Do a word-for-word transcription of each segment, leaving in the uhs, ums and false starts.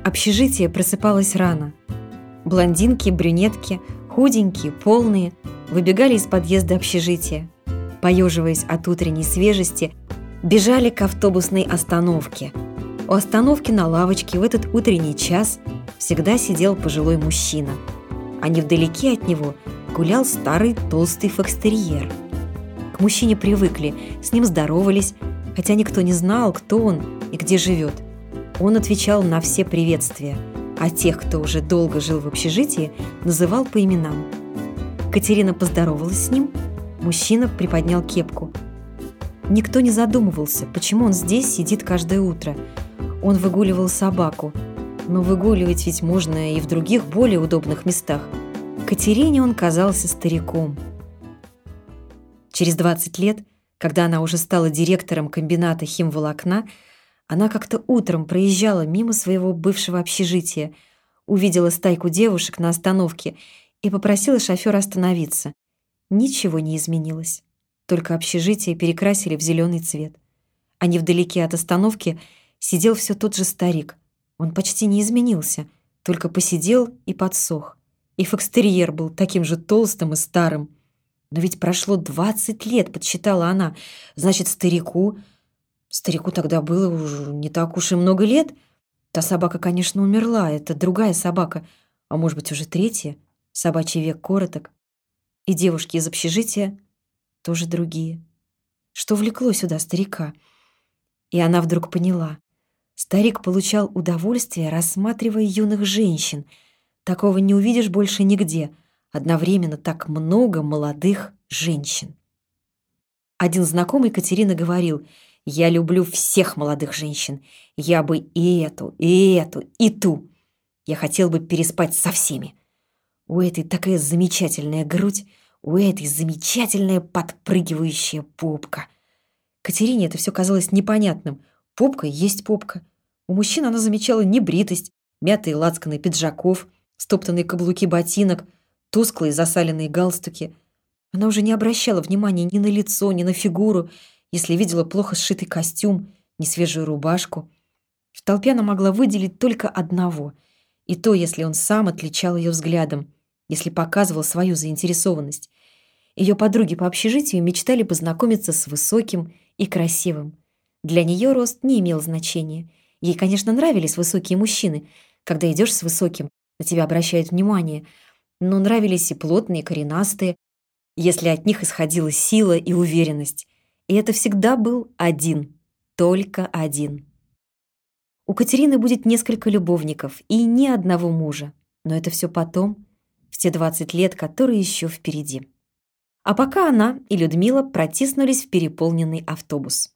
Общежитие просыпалось рано. Блондинки, брюнетки, худенькие, полные, выбегали из подъезда общежития. Поеживаясь от утренней свежести, бежали к автобусной остановке. У остановки на лавочке в этот утренний час всегда сидел пожилой мужчина, а невдалеке от него гулял старый толстый фокстерьер. К мужчине привыкли, с ним здоровались, хотя никто не знал, кто он и где живет. Он отвечал на все приветствия, а тех, кто уже долго жил в общежитии, называл по именам. Катерина поздоровалась с ним, мужчина приподнял кепку. Никто не задумывался, почему он здесь сидит каждое утро. Он выгуливал собаку, но выгуливать ведь можно и в других более удобных местах. Катерине он казался стариком. Через двадцать лет, когда она уже стала директором комбината химволокна, она как-то утром проезжала мимо своего бывшего общежития, увидела стайку девушек на остановке и попросила шофера остановиться. Ничего не изменилось, только общежитие перекрасили в зеленый цвет. А невдалеке от остановки сидел все тот же старик. Он почти не изменился, только посидел и подсох. И фокстерьер был таким же толстым и старым. Но ведь прошло двадцать лет, подсчитала она. Значит, старику... Старику тогда было уже не так уж и много лет. Та собака, конечно, умерла, это другая собака, а может быть, уже третья. Собачий век короток. И девушки из общежития тоже другие. Что влекло сюда старика? И она вдруг поняла. Старик получал удовольствие, рассматривая юных женщин. Такого не увидишь больше нигде. Одновременно так много молодых женщин. Один знакомый Катерины говорил: «Я люблю всех молодых женщин. Я бы и эту, и эту, и ту. Я хотел бы переспать со всеми. У этой такая замечательная грудь, у этой замечательная подпрыгивающая попка». Катерине это все казалось непонятным. Попка есть попка. У мужчин она замечала небритость, мятые лацканы пиджаков, стоптанные каблуки ботинок, тусклые засаленные галстуки. Она уже не обращала внимания ни на лицо, ни на фигуру, если видела плохо сшитый костюм, несвежую рубашку. В толпе она могла выделить только одного, и то, если он сам отличал ее взглядом, если показывал свою заинтересованность. Ее подруги по общежитию мечтали познакомиться с высоким и красивым. Для нее рост не имел значения. Ей, конечно, нравились высокие мужчины. Когда идешь с высоким, на тебя обращают внимание. Но нравились и плотные, и коренастые, если от них исходила сила и уверенность. И это всегда был один, только один. У Катерины будет несколько любовников и ни одного мужа. Но это все потом, в те двадцать лет, которые еще впереди. А пока она и Людмила протиснулись в переполненный автобус.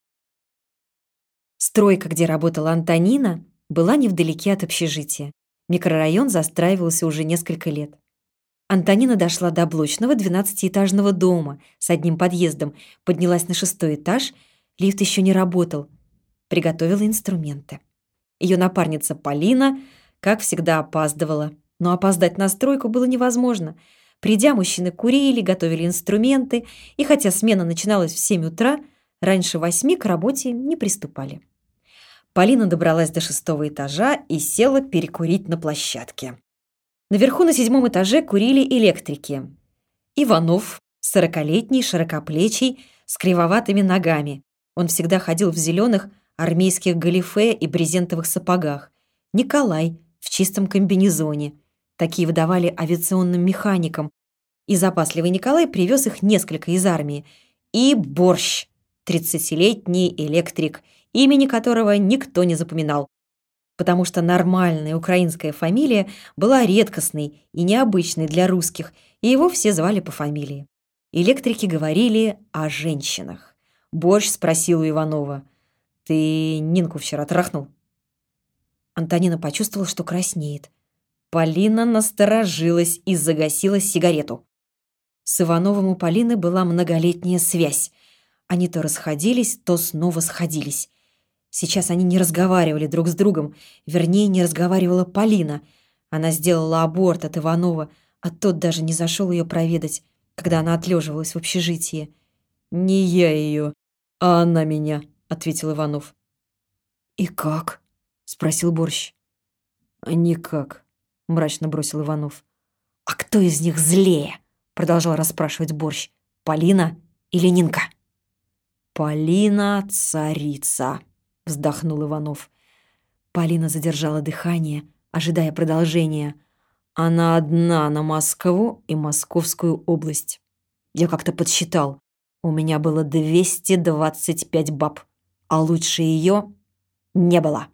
Стройка, где работала Антонина, была невдалеке от общежития. Микрорайон застраивался уже несколько лет. Антонина дошла до блочного двенадцатиэтажного дома с одним подъездом, поднялась на шестой этаж, лифт еще не работал, приготовила инструменты. Ее напарница Полина, как всегда, опаздывала, но опоздать на стройку было невозможно. Придя, мужчины курили, готовили инструменты, и хотя смена начиналась в семь утра, раньше восьми к работе не приступали. Полина добралась до шестого этажа и села перекурить на площадке. Наверху на седьмом этаже курили электрики. Иванов, сорокалетний, широкоплечий, с кривоватыми ногами. Он всегда ходил в зеленых армейских галифе и брезентовых сапогах. Николай в чистом комбинезоне. Такие выдавали авиационным механикам. И запасливый Николай привез их несколько из армии. И Борщ, тридцатилетний электрик, имени которого никто не запоминал, потому что нормальная украинская фамилия была редкостной и необычной для русских, и его все звали по фамилии. Электрики говорили о женщинах. Борщ спросил у Иванова: «Ты Нинку вчера трахнул?» Антонина почувствовала, что краснеет. Полина насторожилась и загасила сигарету. С Ивановым у Полины была многолетняя связь. Они то расходились, то снова сходились. Сейчас они не разговаривали друг с другом, вернее, не разговаривала Полина. Она сделала аборт от Иванова, а тот даже не зашел ее проведать, когда она отлеживалась в общежитии. «Не я ее, а она меня», — ответил Иванов. «И как?» — спросил Борщ. «Никак», — мрачно бросил Иванов. «А кто из них злее?» — продолжал расспрашивать Борщ. «Полина или Нинка?» «Полина царица», — вздохнул Иванов. Полина задержала дыхание, ожидая продолжения. «Она одна на Москву и Московскую область. Я как-то подсчитал. У меня было двести двадцать пять баб, а лучше ее не было».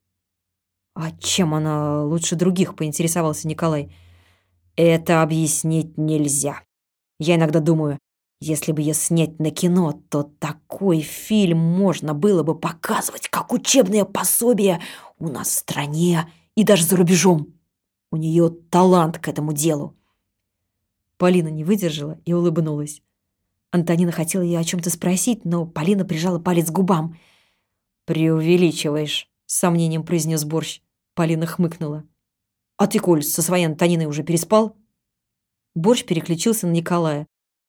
«А чем она лучше других?» — поинтересовался Николай. «Это объяснить нельзя. Я иногда думаю, если бы ее снять на кино, то такой фильм можно было бы показывать как учебное пособие у нас в стране и даже за рубежом. У нее талант к этому делу». Полина не выдержала и улыбнулась. Антонина хотела ее о чем-то спросить, но Полина прижала палец к губам. «Преувеличиваешь», — с сомнением произнес Борщ. Полина хмыкнула. «А ты, Коль, со своей Антониной уже переспал?» Борщ переключился на Николая.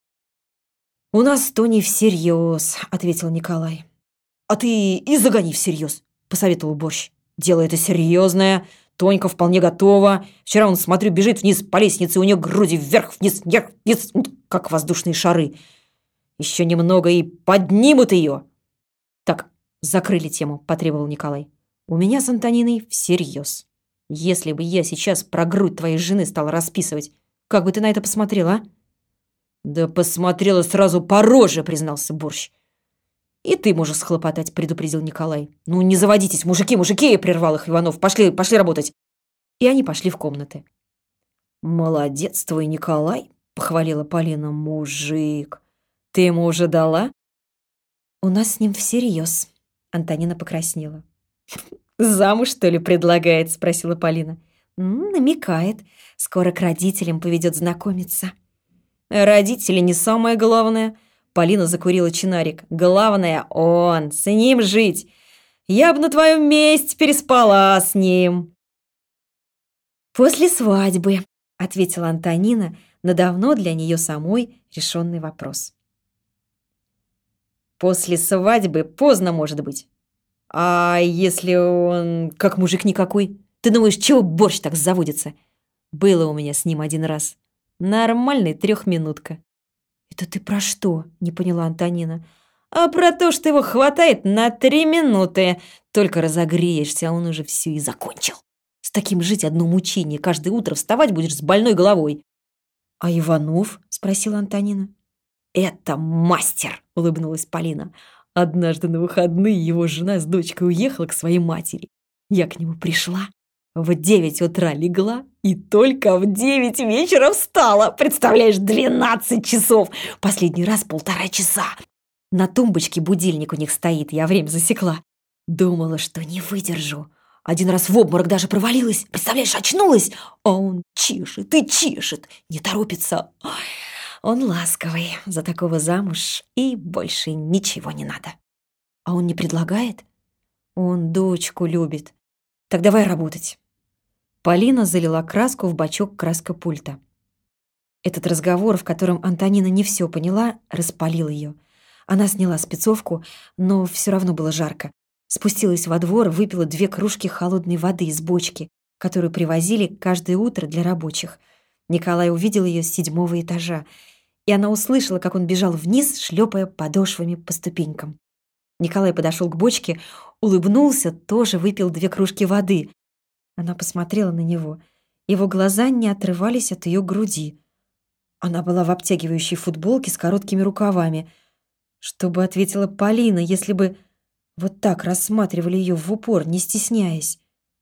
«У нас то не всерьез», — ответил Николай. «А ты и загони всерьез», — посоветовал Борщ. «Дело это серьезное. Тонька вполне готова. Вчера, он, смотрю, бежит вниз по лестнице, у нее груди вверх-вниз, вверх-вниз, как воздушные шары. Еще немного и поднимут ее». «Так, закрыли тему», — потребовал Николай. «У меня с Антониной всерьез. Если бы я сейчас про грудь твоей жены стал расписывать, как бы ты на это посмотрел, а?» «Да посмотрела сразу по роже», — признался Борщ. «И ты можешь схлопотать», — предупредил Николай. «Ну, не заводитесь, мужики, мужики!» — прервал их Иванов. «Пошли, пошли работать!» И они пошли в комнаты. «Молодец твой Николай», — похвалила Полина. «Мужик! Ты ему уже дала?» «У нас с ним всерьез», — Антонина покраснела. «Замуж, что ли, предлагает?» — спросила Полина. «Намекает. Скоро к родителям поведет знакомиться». «Родители не самое главное». Полина закурила чинарик. «Главное, он, с ним жить. Я бы на твоем месте переспала с ним». «После свадьбы», — ответила Антонина на давно для нее самой решенный вопрос. «После свадьбы поздно, может быть. А если он как мужик никакой? Ты думаешь, чего Борщ так заводится? Было у меня с ним один раз. Нормальный трехминутка». «Это ты про что?» — не поняла Антонина. «А про то, что его хватает на три минуты. Только разогреешься, а он уже все и закончил. С таким жить одно мучение. Каждое утро вставать будешь с больной головой». «А Иванов?» — спросила Антонина. «Это мастер!» — улыбнулась Полина. «Однажды на выходные его жена с дочкой уехала к своей матери. Я к нему пришла. В девять утра легла и только в девять вечера встала. Представляешь, двенадцать часов. Последний раз полтора часа. На тумбочке будильник у них стоит, я время засекла. Думала, что не выдержу. Один раз в обморок даже провалилась. Представляешь, очнулась, а он чешет и чешет. Не торопится. Ой, он ласковый. За такого замуж и больше ничего не надо». «А он не предлагает?» «Он дочку любит. Так давай работать». Полина залила краску в бачок краскопульта. Этот разговор, в котором Антонина не все поняла, распалил ее. Она сняла спецовку, но все равно было жарко. Спустилась во двор, выпила две кружки холодной воды из бочки, которую привозили каждое утро для рабочих. Николай увидел ее с седьмого этажа, и она услышала, как он бежал вниз, шлепая подошвами по ступенькам. Николай подошел к бочке, улыбнулся, тоже выпил две кружки воды. Она посмотрела на него. Его глаза не отрывались от ее груди. Она была в обтягивающей футболке с короткими рукавами. Что бы ответила Полина, если бы вот так рассматривали ее в упор, не стесняясь?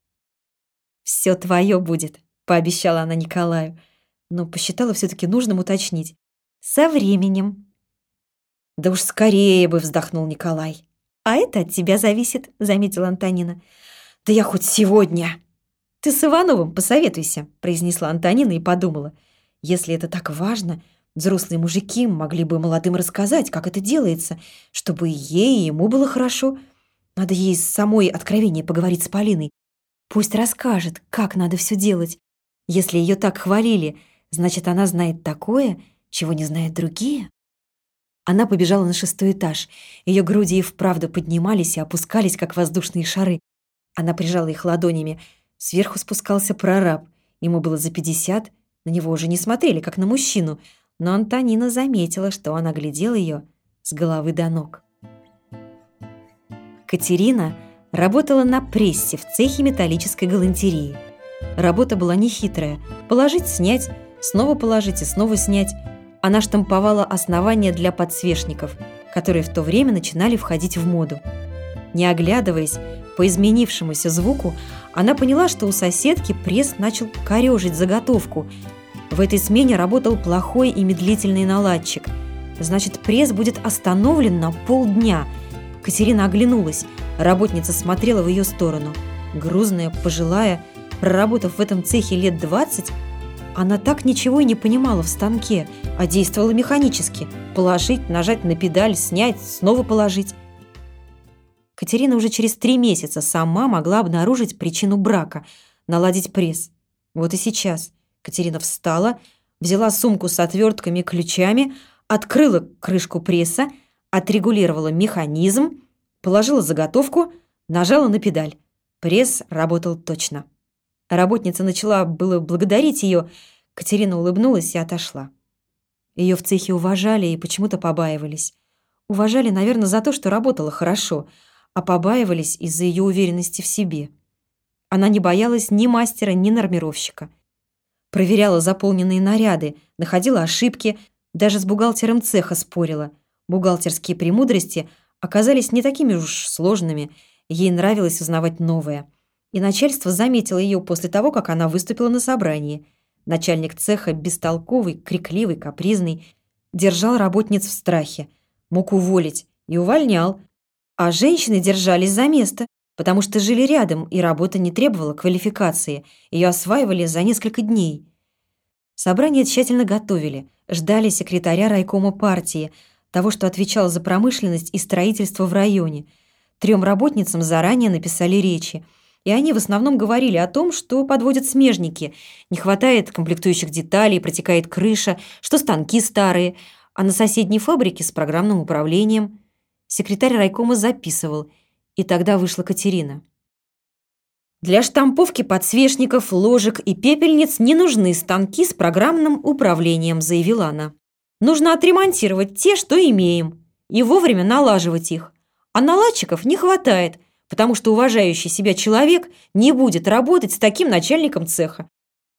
«Все твое будет», — пообещала она Николаю, но посчитала все-таки нужным уточнить. «Со временем». «Да уж скорее бы», — вздохнул Николай. «А это от тебя зависит», — заметила Антонина. «Да я хоть сегодня». «Ты с Ивановым посоветуйся», — произнесла Антонина и подумала. «Если это так важно, взрослые мужики могли бы молодым рассказать, как это делается, чтобы и ей, и ему было хорошо. Надо ей самой откровение поговорить с Полиной. Пусть расскажет, как надо все делать. Если ее так хвалили, значит, она знает такое, чего не знают другие». Она побежала на шестой этаж. Ее груди и вправду поднимались и опускались, как воздушные шары. Она прижала их ладонями. Сверху спускался прораб. Ему было за пятьдесят, на него уже не смотрели, как на мужчину, но Антонина заметила, что он оглядел ее с головы до ног. Катерина работала на прессе в цехе металлической галантереи. Работа была нехитрая. Положить, снять, снова положить и снова снять. Она штамповала основания для подсвечников, которые в то время начинали входить в моду. Не оглядываясь по изменившемуся звуку, она поняла, что у соседки пресс начал корежить заготовку. В этой смене работал плохой и медлительный наладчик. Значит, пресс будет остановлен на полдня. Катерина оглянулась. Работница смотрела в ее сторону. Грузная, пожилая, проработав в этом цехе лет двадцать, она так ничего и не понимала в станке, а действовала механически. Положить, нажать на педаль, снять, снова положить. Катерина уже через три месяца сама могла обнаружить причину брака, наладить пресс. Вот и сейчас Катерина встала, взяла сумку с отвертками и ключами, открыла крышку пресса, отрегулировала механизм, положила заготовку, нажала на педаль. Пресс работал точно. Работница начала было благодарить ее. Катерина улыбнулась и отошла. Ее в цехе уважали и почему-то побаивались. Уважали, наверное, за то, что работала хорошо, а побаивались из-за ее уверенности в себе. Она не боялась ни мастера, ни нормировщика. Проверяла заполненные наряды, находила ошибки, даже с бухгалтером цеха спорила. Бухгалтерские премудрости оказались не такими уж сложными, ей нравилось узнавать новое. И начальство заметило ее после того, как она выступила на собрании. Начальник цеха, бестолковый, крикливый, капризный, держал работниц в страхе, мог уволить и увольнял. А женщины держались за место, потому что жили рядом, и работа не требовала квалификации, ее осваивали за несколько дней. Собрание тщательно готовили, ждали секретаря райкома партии, того, что отвечал за промышленность и строительство в районе. Трем работницам заранее написали речи, и они в основном говорили о том, что подводят смежники, не хватает комплектующих деталей, протекает крыша, что станки старые, а на соседней фабрике с программным управлением. Секретарь райкома записывал, и тогда вышла Катерина. Для штамповки подсвечников, ложек и пепельниц не нужны станки с программным управлением, заявила она. Нужно отремонтировать те, что имеем, и вовремя налаживать их. А наладчиков не хватает, потому что уважающий себя человек не будет работать с таким начальником цеха.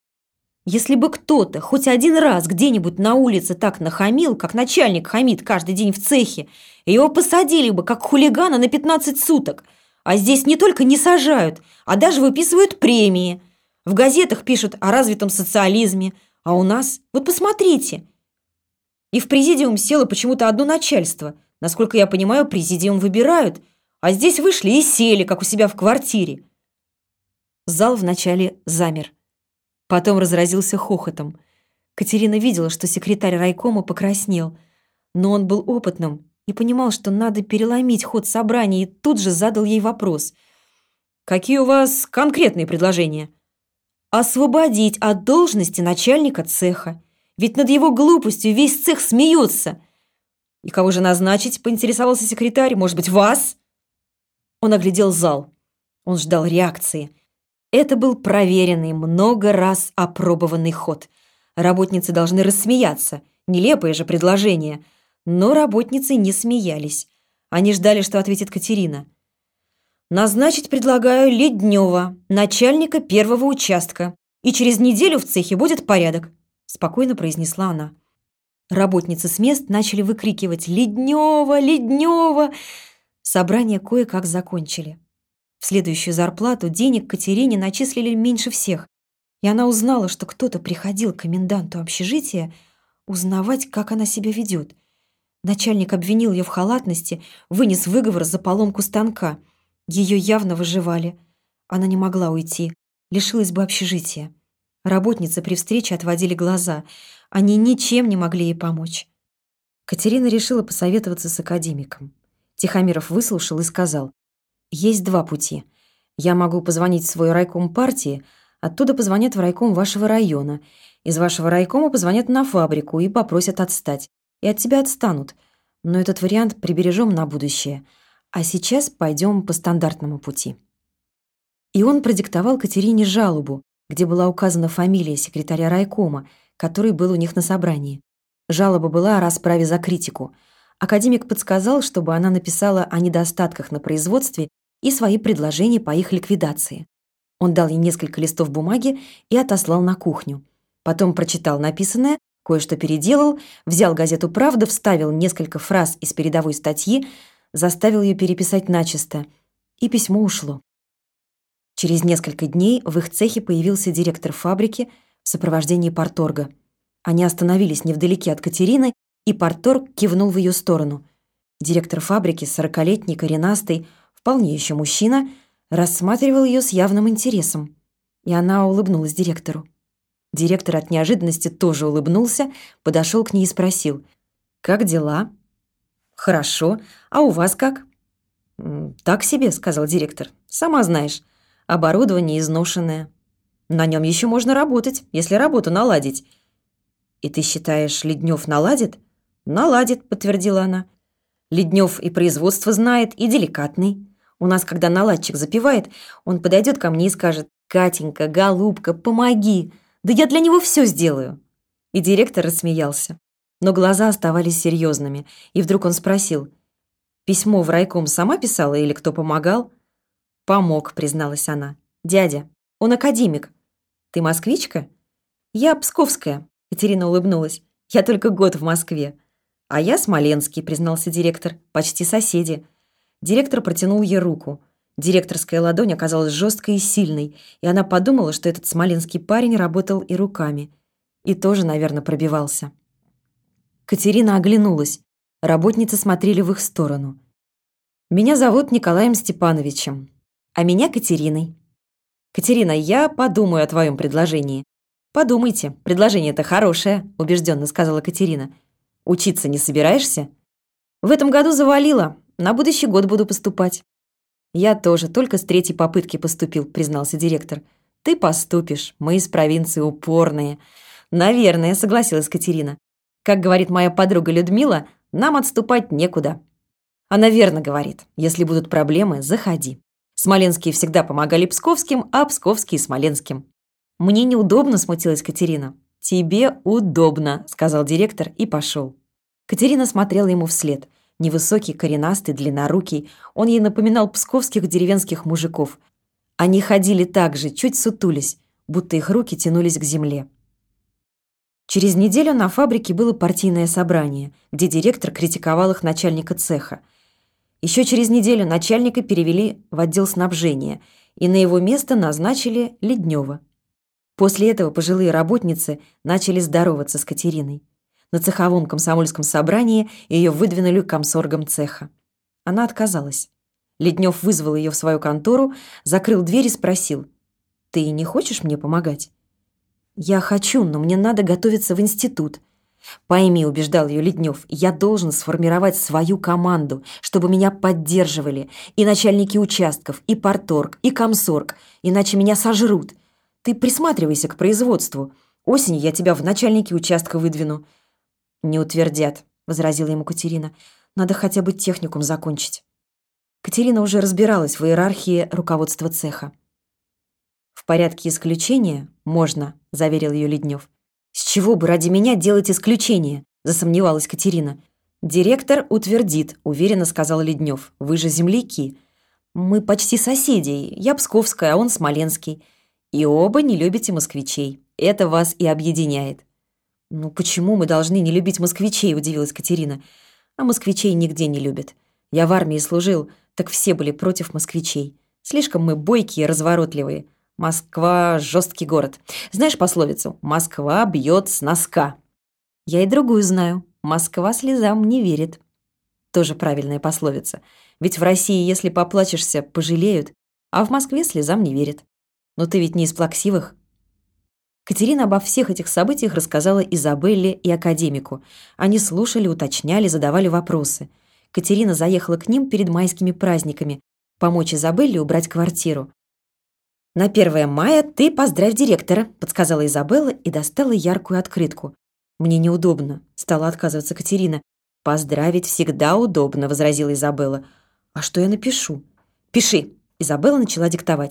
Если бы кто-то хоть один раз где-нибудь на улице так нахамил, как начальник хамит каждый день в цехе, его посадили бы, как хулигана, на пятнадцать суток. А здесь не только не сажают, а даже выписывают премии. В газетах пишут о развитом социализме, а у нас, вот посмотрите. И в президиум село почему-то одно начальство. Насколько я понимаю, президиум выбирают, а здесь вышли и сели, как у себя в квартире. Зал вначале замер. Потом разразился хохотом. Катерина видела, что секретарь райкома покраснел, но он был опытным и понимал, что надо переломить ход собрания, и тут же задал ей вопрос. «Какие у вас конкретные предложения?» «Освободить от должности начальника цеха. Ведь над его глупостью весь цех смеется». «И кого же назначить?» – поинтересовался секретарь. «Может быть, вас?» Он оглядел зал. Он ждал реакции. Это был проверенный, много раз опробованный ход. Работницы должны рассмеяться. Нелепое же предложение. Но работницы не смеялись. Они ждали, что ответит Катерина. «Назначить предлагаю Леднева, начальника первого участка. И через неделю в цехе будет порядок», – спокойно произнесла она. Работницы с мест начали выкрикивать «Леднева! Леднева!». Собрание кое-как закончили. В следующую зарплату денег Катерине начислили меньше всех, и она узнала, что кто-то приходил к коменданту общежития узнавать, как она себя ведет. Начальник обвинил ее в халатности, вынес выговор за поломку станка. Ее явно выживали. Она не могла уйти, лишилась бы общежития. Работницы при встрече отводили глаза. Они ничем не могли ей помочь. Катерина решила посоветоваться с академиком. Тихомиров выслушал и сказал: «Есть два пути. Я могу позвонить в свой райком партии, оттуда позвонят в райком вашего района. Из вашего райкома позвонят на фабрику и попросят отстать. И от тебя отстанут. Но этот вариант прибережем на будущее. А сейчас пойдем по стандартному пути». И он продиктовал Катерине жалобу, где была указана фамилия секретаря райкома, который был у них на собрании. Жалоба была о расправе за критику. Академик подсказал, чтобы она написала о недостатках на производстве и свои предложения по их ликвидации. Он дал ей несколько листов бумаги и отослал на кухню. Потом прочитал написанное, кое-что переделал, взял газету «Правда», вставил несколько фраз из передовой статьи, заставил ее переписать начисто, и письмо ушло. Через несколько дней в их цехе появился директор фабрики в сопровождении парторга. Они остановились невдалеке от Катерины, и парторг кивнул в ее сторону. Директор фабрики, сорокалетний, коренастый, вполне еще мужчина, рассматривал ее с явным интересом. И она улыбнулась директору. Директор от неожиданности тоже улыбнулся, подошел к ней и спросил: «Как дела?» «Хорошо. А у вас как?» «Так себе», — сказал директор. «Сама знаешь, оборудование изношенное. На нем еще можно работать, если работу наладить». «И ты считаешь, Леднев наладит?» «Наладит», — подтвердила она. «Леднев и производство знает, и деликатный. У нас, когда наладчик запевает, он подойдет ко мне и скажет: «Катенька, голубка, помоги! Да я для него все сделаю!» И директор рассмеялся. Но глаза оставались серьезными, и вдруг он спросил: «Письмо в райком сама писала или кто помогал?» «Помог», — призналась она. «Дядя, он академик». «Ты москвичка?» «Я псковская», — Катерина улыбнулась. «Я только год в Москве». «А я смоленский», — признался директор. «Почти соседи». Директор протянул ей руку. Директорская ладонь оказалась жесткой и сильной, и она подумала, что этот смоленский парень работал и руками. И тоже, наверное, пробивался. Катерина оглянулась. Работницы смотрели в их сторону. «Меня зовут Николаем Степановичем, а меня Катериной». «Катерина, я подумаю о твоем предложении». «Подумайте, предложение-то хорошее», — убежденно сказала Катерина. «Учиться не собираешься?» «В этом году завалила. На будущий год буду поступать». «Я тоже, только с третьей попытки поступил», — признался директор. «Ты поступишь, мы из провинции упорные». «Наверное», — согласилась Катерина. «Как говорит моя подруга Людмила, нам отступать некуда». Она верно говорит: если будут проблемы, заходи. Смоленские всегда помогали псковским, а псковские — смоленским. «Мне неудобно», — смутилась Катерина. «Тебе удобно», — сказал директор и пошел. Катерина смотрела ему вслед. Невысокий, коренастый, длиннорукий, он ей напоминал псковских деревенских мужиков. Они ходили так же, чуть сутулись, будто их руки тянулись к земле. Через неделю на фабрике было партийное собрание, где директор критиковал их начальника цеха. Еще через неделю начальника перевели в отдел снабжения, и на его место назначили Леднева. После этого пожилые работницы начали здороваться с Катериной. На цеховом комсомольском собрании ее выдвинули комсоргом цеха. Она отказалась. Леднев вызвал ее в свою контору, закрыл дверь и спросил: «Ты не хочешь мне помогать?» «Я хочу, но мне надо готовиться в институт». «Пойми», — убеждал ее Леднев, — «я должен сформировать свою команду, чтобы меня поддерживали и начальники участков, и парторг, и комсорг, иначе меня сожрут. Ты присматривайся к производству. Осенью я тебя в начальники участка выдвину». «Не утвердят», — возразила ему Катерина. «Надо хотя бы техникум закончить». Катерина уже разбиралась в иерархии руководства цеха. «В порядке исключения можно», — заверил ее Леднев. «С чего бы ради меня делать исключение?» — засомневалась Катерина. «Директор утвердит», — уверенно сказал Леднев. «Вы же земляки». «Мы почти соседи. Я псковская, а он смоленский. И оба не любите москвичей. Это вас и объединяет». «Ну почему мы должны не любить москвичей?» — удивилась Катерина. «А москвичей нигде не любят. Я в армии служил, так все были против москвичей. Слишком мы бойкие и разворотливые. Москва — жесткий город. Знаешь пословицу: «Москва бьет с носка»?» «Я и другую знаю. Москва слезам не верит». Тоже правильная пословица. Ведь в России, если поплачешься, пожалеют, а в Москве слезам не верят. Но ты ведь не из плаксивых. Катерина обо всех этих событиях рассказала Изабелле и академику. Они слушали, уточняли, задавали вопросы. Катерина заехала к ним перед майскими праздниками, помочь Изабелле убрать квартиру. «На первое мая ты поздравь директора», — подсказала Изабелла и достала яркую открытку. «Мне неудобно», — стала отказываться Катерина. «Поздравить всегда удобно», — возразила Изабелла. «А что я напишу?» «Пиши», — Изабелла начала диктовать.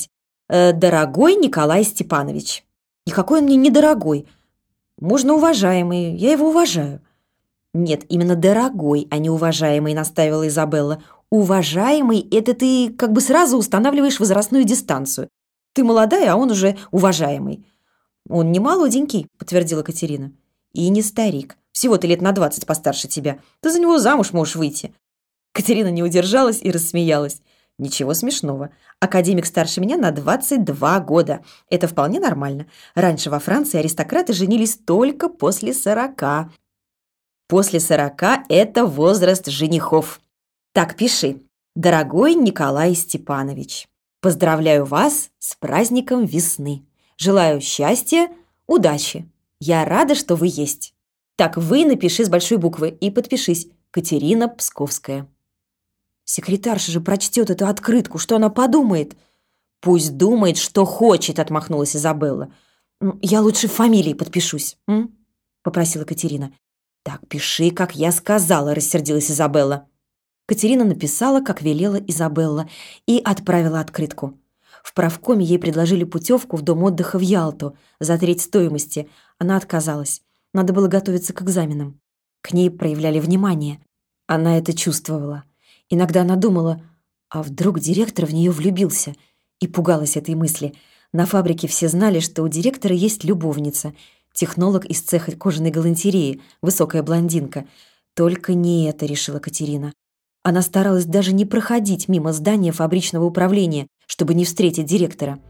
э, «Дорогой Николай Степанович». Никакой он мне не дорогой. Можно уважаемый, я его уважаю. Нет, именно дорогой, а не уважаемый, настаивала Изабелла. Уважаемый – это ты как бы сразу устанавливаешь возрастную дистанцию. Ты молодая, а он уже уважаемый. Он не молоденький, подтвердила Катерина. И не старик. Всего-то лет на двадцать постарше тебя. Ты за него замуж можешь выйти. Катерина не удержалась и рассмеялась. Ничего смешного. Академик старше меня на двадцать два года. Это вполне нормально. Раньше во Франции аристократы женились только после сорока. После сорока – это возраст женихов. Так, пиши. Дорогой Николай Степанович, поздравляю вас с праздником весны. Желаю счастья, удачи. Я рада, что вы есть. Так, вы напиши с большой буквы и подпишись. Катерина Псковская. Секретарша же прочтет эту открытку. Что она подумает? Пусть думает, что хочет, отмахнулась Изабелла. Я лучше фамилией подпишусь, м? Попросила Катерина. Так, пиши, как я сказала, рассердилась Изабелла. Катерина написала, как велела Изабелла, и отправила открытку. В правкоме ей предложили путевку в дом отдыха в Ялту за треть стоимости. Она отказалась. Надо было готовиться к экзаменам. К ней проявляли внимание. Она это чувствовала. Иногда она думала, а вдруг директор в нее влюбился, и пугалась этой мысли. На фабрике все знали, что у директора есть любовница, технолог из цеха кожаной галантереи, высокая блондинка. Только не это, решила Катерина. Она старалась даже не проходить мимо здания фабричного управления, чтобы не встретить директора.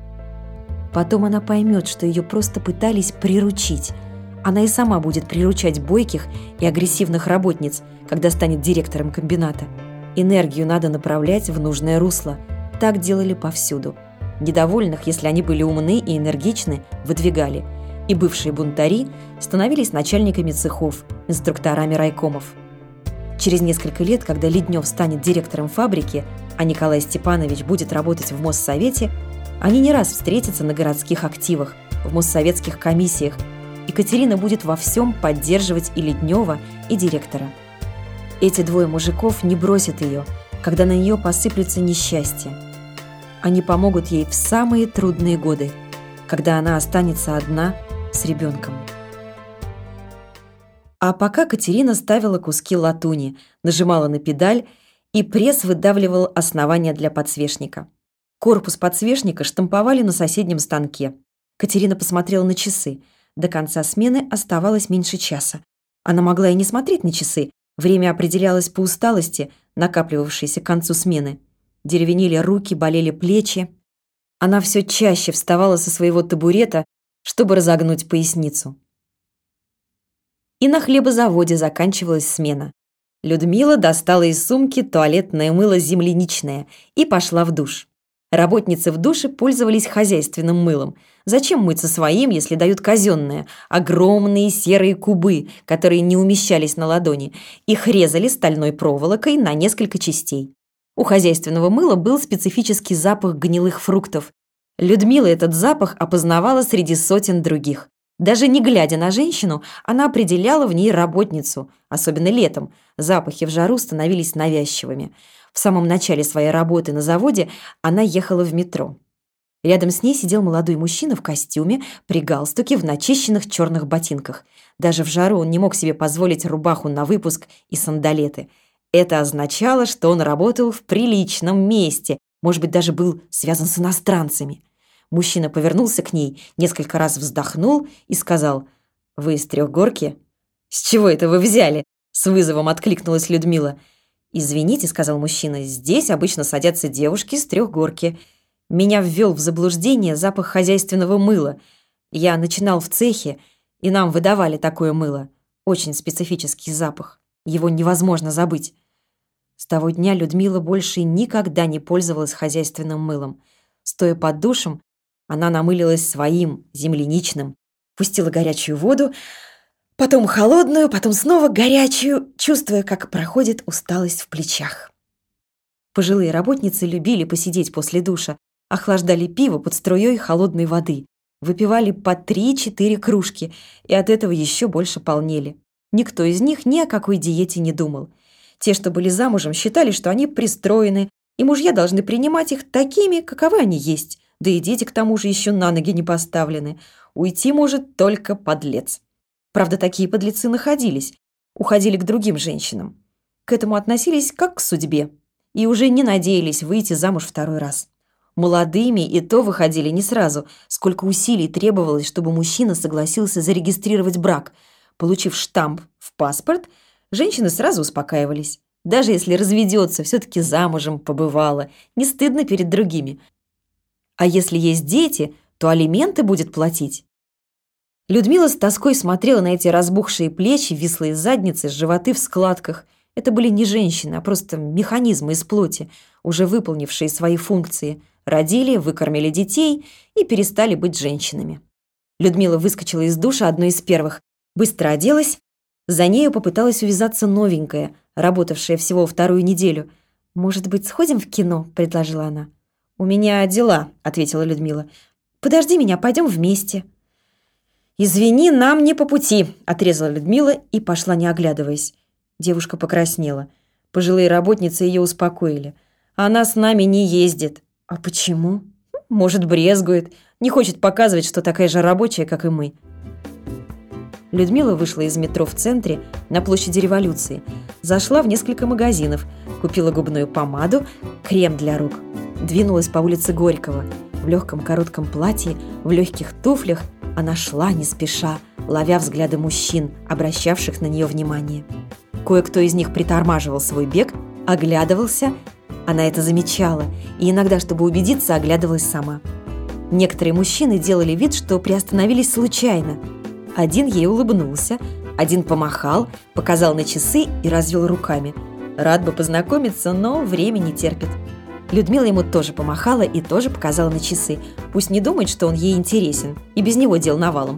Потом она поймет, что ее просто пытались приручить. Она и сама будет приручать бойких и агрессивных работниц, когда станет директором комбината. Энергию надо направлять в нужное русло. Так делали повсюду. Недовольных, если они были умны и энергичны, выдвигали. И бывшие бунтари становились начальниками цехов, инструкторами райкомов. Через несколько лет, когда Леднев станет директором фабрики, а Николай Степанович будет работать в Моссовете, они не раз встретятся на городских активах, в моссоветских комиссиях, и Катерина будет во всем поддерживать и Леднева, и директора. Эти двое мужиков не бросят ее, когда на нее посыплются несчастья. Они помогут ей в самые трудные годы, когда она останется одна с ребенком. А пока Катерина ставила куски латуни, нажимала на педаль, и пресс выдавливал основание для подсвечника. Корпус подсвечника штамповали на соседнем станке. Катерина посмотрела на часы. До конца смены оставалось меньше часа. Она могла и не смотреть на часы. Время определялось по усталости, накапливавшейся к концу смены. Деревенели руки, болели плечи. Она все чаще вставала со своего табурета, чтобы разогнуть поясницу. И на хлебозаводе заканчивалась смена. Людмила достала из сумки туалетное мыло земляничное и пошла в душ. Работницы в душе пользовались хозяйственным мылом. Зачем мыться своим, если дают казенное? Огромные серые кубы, которые не умещались на ладони. Их резали стальной проволокой на несколько частей. У хозяйственного мыла был специфический запах гнилых фруктов. Людмила этот запах опознавала среди сотен других. Даже не глядя на женщину, она определяла в ней работницу. Особенно летом. Запахи в жару становились навязчивыми. В самом начале своей работы на заводе она ехала в метро. Рядом с ней сидел молодой мужчина в костюме, при галстуке, в начищенных черных ботинках. Даже в жару он не мог себе позволить рубаху на выпуск и сандалеты. Это означало, что он работал в приличном месте, может быть, даже был связан с иностранцами. Мужчина повернулся к ней, несколько раз вздохнул и сказал: «Вы из Трехгорки?» «С чего это вы взяли?» — с вызовом откликнулась Людмила. «Извините», — сказал мужчина, — «здесь обычно садятся девушки с Трехгорки. Меня ввел в заблуждение запах хозяйственного мыла. Я начинал в цехе, и нам выдавали такое мыло. Очень специфический запах. Его невозможно забыть». С того дня Людмила больше никогда не пользовалась хозяйственным мылом. Стоя под душем, она намылилась своим, земляничным, пустила горячую воду, потом холодную, потом снова горячую, чувствуя, как проходит усталость в плечах. Пожилые работницы любили посидеть после душа, охлаждали пиво под струей холодной воды, выпивали по три-четыре кружки и от этого еще больше полнели. Никто из них ни о какой диете не думал. Те, что были замужем, считали, что они пристроены, и мужья должны принимать их такими, каковы они есть, Да и дети к тому же еще на ноги не поставлены. Уйти может только подлец. Правда, такие подлецы находились, уходили к другим женщинам. К этому относились как к судьбе и уже не надеялись выйти замуж второй раз. Молодыми и то выходили не сразу, сколько усилий требовалось, чтобы мужчина согласился зарегистрировать брак. Получив штамп в паспорт, женщины сразу успокаивались. Даже если разведется, все-таки замужем побывала, не стыдно перед другими. А если есть дети, то алименты будет платить. Людмила с тоской смотрела на эти разбухшие плечи, вислые задницы, животы в складках. Это были не женщины, а просто механизмы из плоти, уже выполнившие свои функции. Родили, выкормили детей и перестали быть женщинами. Людмила выскочила из душа одной из первых, быстро оделась. За нею попыталась увязаться новенькая, работавшая всего вторую неделю. «Может быть, сходим в кино?» – предложила она. «У меня дела», – ответила Людмила. «Подожди меня, пойдем вместе». «Извини, нам не по пути», – отрезала Людмила и пошла, не оглядываясь. Девушка покраснела. Пожилые работницы ее успокоили. «Она с нами не ездит». «А почему?» «Может, брезгует. Не хочет показывать, что такая же рабочая, как и мы». Людмила вышла из метро в центре, на площади Революции. Зашла в несколько магазинов, купила губную помаду, крем для рук. Двинулась по улице Горького. В легком коротком платье, в легких туфлях она шла не спеша, ловя взгляды мужчин, обращавших на нее внимание. Кое-кто из них притормаживал свой бег, оглядывался. Она это замечала и иногда, чтобы убедиться, оглядывалась сама. Некоторые мужчины делали вид, что приостановились случайно. Один ей улыбнулся, один помахал, показал на часы и развел руками. Рад бы познакомиться, но время не терпит. Людмила ему тоже помахала и тоже показала на часы. Пусть не думает, что он ей интересен, и без него дел навалом.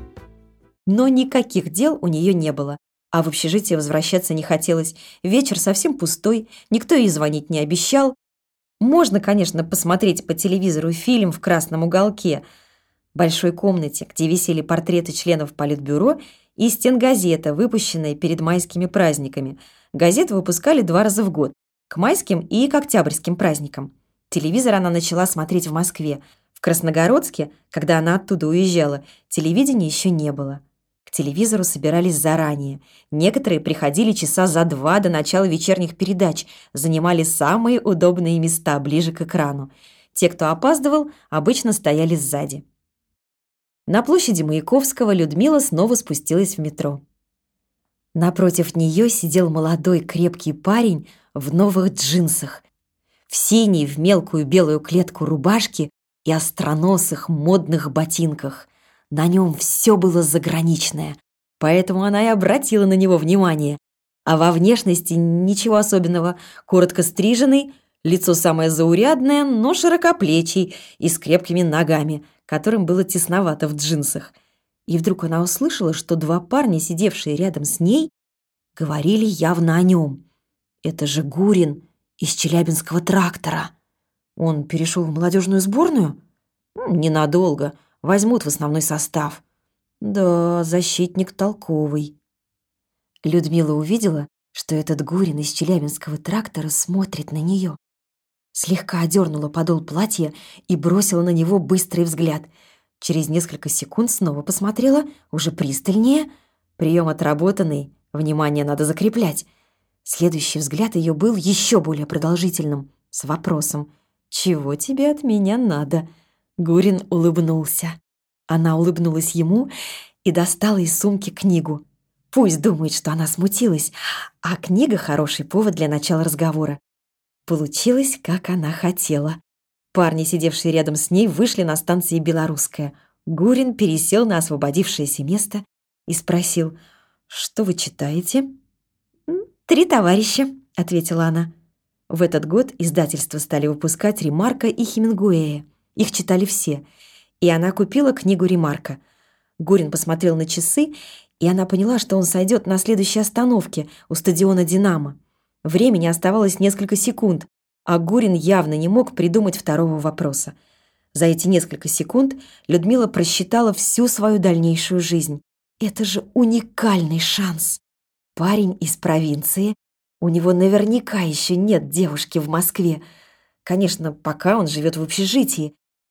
Но никаких дел у нее не было. А в общежитие возвращаться не хотелось. Вечер совсем пустой, никто ей звонить не обещал. Можно, конечно, посмотреть по телевизору фильм «В красном уголке», в большой комнате, где висели портреты членов Политбюро и стенгазета, выпущенная перед майскими праздниками. Газету выпускали два раза в год, к майским и к октябрьским праздникам. Телевизор она начала смотреть в Москве. В Красногородске, когда она оттуда уезжала, телевидения еще не было. К телевизору собирались заранее. Некоторые приходили часа за два до начала вечерних передач, занимали самые удобные места ближе к экрану. Те, кто опаздывал, обычно стояли сзади. На площади Маяковского Людмила снова спустилась в метро. Напротив нее сидел молодой крепкий парень в новых джинсах, в синей в мелкую белую клетку рубашке и остроносых модных ботинках. На нем все было заграничное, поэтому она и обратила на него внимание. А во внешности ничего особенного, коротко стриженный, лицо самое заурядное, но широкоплечий и с крепкими ногами, которым было тесновато в джинсах. И вдруг она услышала, что два парня, сидевшие рядом с ней, говорили явно о нем. «Это же Гурин из Челябинского трактора. Он перешел в молодежную сборную? Ненадолго. Возьмут в основной состав. Да, защитник толковый». Людмила увидела, что этот Гурин из Челябинского трактора смотрит на нее. Слегка одернула подол платья и бросила на него быстрый взгляд. Через несколько секунд снова посмотрела, уже пристальнее. Прием отработанный, внимание надо закреплять. Следующий взгляд ее был еще более продолжительным, с вопросом: «Чего тебе от меня надо?» Гурин улыбнулся. Она улыбнулась ему и достала из сумки книгу. Пусть думает, что она смутилась, а книга — хороший повод для начала разговора. Получилось, как она хотела. Парни, сидевшие рядом с ней, вышли на станции Белорусская. Гурин пересел на освободившееся место и спросил: «Что вы читаете?» «Три товарища», — ответила она. В этот год издательства стали выпускать Ремарка и Хемингуэя. Их читали все. И она купила книгу Ремарка. Гурин посмотрел на часы, и она поняла, что он сойдет на следующей остановке у стадиона «Динамо». Времени оставалось несколько секунд, а Гурин явно не мог придумать второго вопроса. За эти несколько секунд Людмила просчитала всю свою дальнейшую жизнь. Это же уникальный шанс. Парень из провинции, у него наверняка еще нет девушки в Москве. Конечно, пока он живет в общежитии,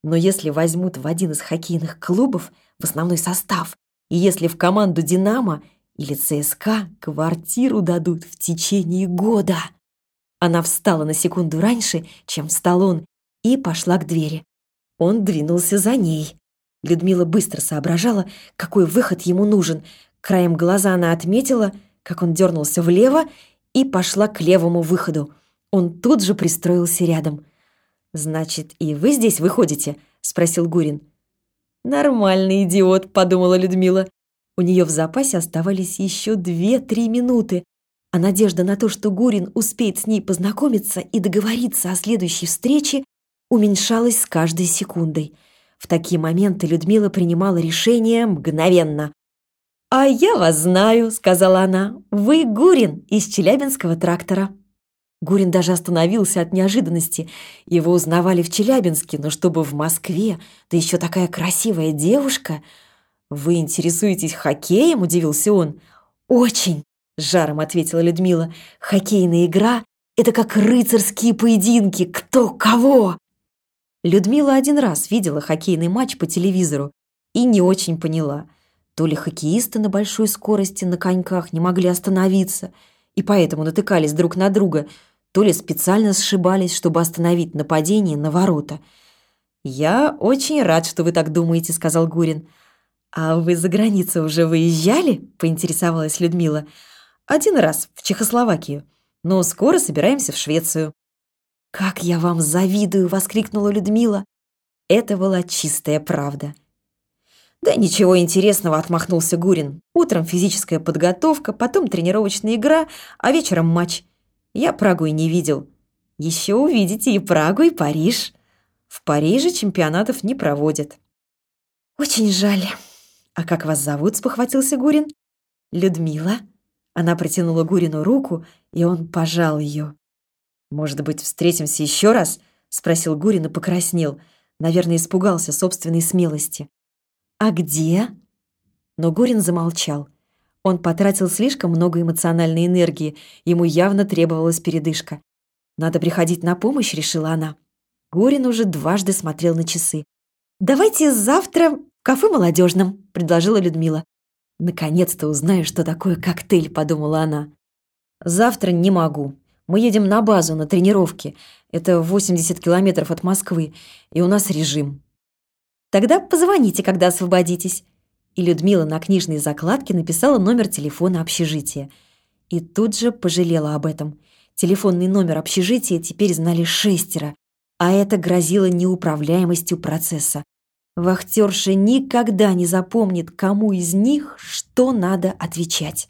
Но если возьмут в один из хоккейных клубов в основной состав, и если в команду «Динамо» или ЦСКА, квартиру дадут в течение года». Она встала на секунду раньше, чем встал он, и пошла к двери. Он двинулся за ней. Людмила быстро соображала, какой выход ему нужен. Краем глаза она отметила, как он дернулся влево, и пошла к левому выходу. Он тут же пристроился рядом. «Значит, и вы здесь выходите?» — спросил Гурин. «Нормальный идиот», — подумала Людмила. У нее в запасе оставались еще две-три минуты, а надежда на то, что Гурин успеет с ней познакомиться и договориться о следующей встрече, уменьшалась с каждой секундой. В такие моменты Людмила принимала решение мгновенно. «А я вас знаю», — сказала она. «Вы Гурин из Челябинского трактора». Гурин даже остановился от неожиданности. Его узнавали в Челябинске, но чтобы в Москве, да еще такая красивая девушка. «Вы интересуетесь хоккеем?» — удивился он. «Очень», — с жаром ответила Людмила. «Хоккейная игра — это как рыцарские поединки, кто кого». Людмила один раз видела хоккейный матч по телевизору и не очень поняла. То ли хоккеисты на большой скорости на коньках не могли остановиться и поэтому натыкались друг на друга, то ли специально сшибались, чтобы остановить нападение на ворота. «Я очень рад, что вы так думаете», — сказал Гурин. «А вы за границу уже выезжали?» — поинтересовалась Людмила. «Один раз, в Чехословакию, но скоро собираемся в Швецию». «Как я вам завидую!» — воскликнула Людмила. Это была чистая правда. «Да ничего интересного», — отмахнулся Гурин. «Утром физическая подготовка, потом тренировочная игра, а вечером матч. Я Прагу и не видел. Еще увидите и Прагу, и Париж. В Париже чемпионатов не проводят». «Очень жаль. А как вас зовут?» — спохватился Гурин. «Людмила». Она протянула Гурину руку, и он пожал ее. «Может быть, встретимся еще раз?» — спросил Гурин и покраснел. Наверное, испугался собственной смелости. «А где?» Но Гурин замолчал. Он потратил слишком много эмоциональной энергии, ему явно требовалась передышка. «Надо приходить на помощь», — решила она. Гурин уже дважды смотрел на часы. «Давайте завтра в кафе молодежном», — предложила Людмила. «Наконец-то узнаю, что такое коктейль», — подумала она. «Завтра не могу. Мы едем на базу, на тренировки. Это восемьдесят километров от Москвы, и у нас режим». «Тогда позвоните, когда освободитесь». И Людмила на книжной закладке написала номер телефона общежития. И тут же пожалела об этом. Телефонный номер общежития теперь знали шестеро, а это грозило неуправляемостью процесса. Вахтерша никогда не запомнит, кому из них что надо отвечать.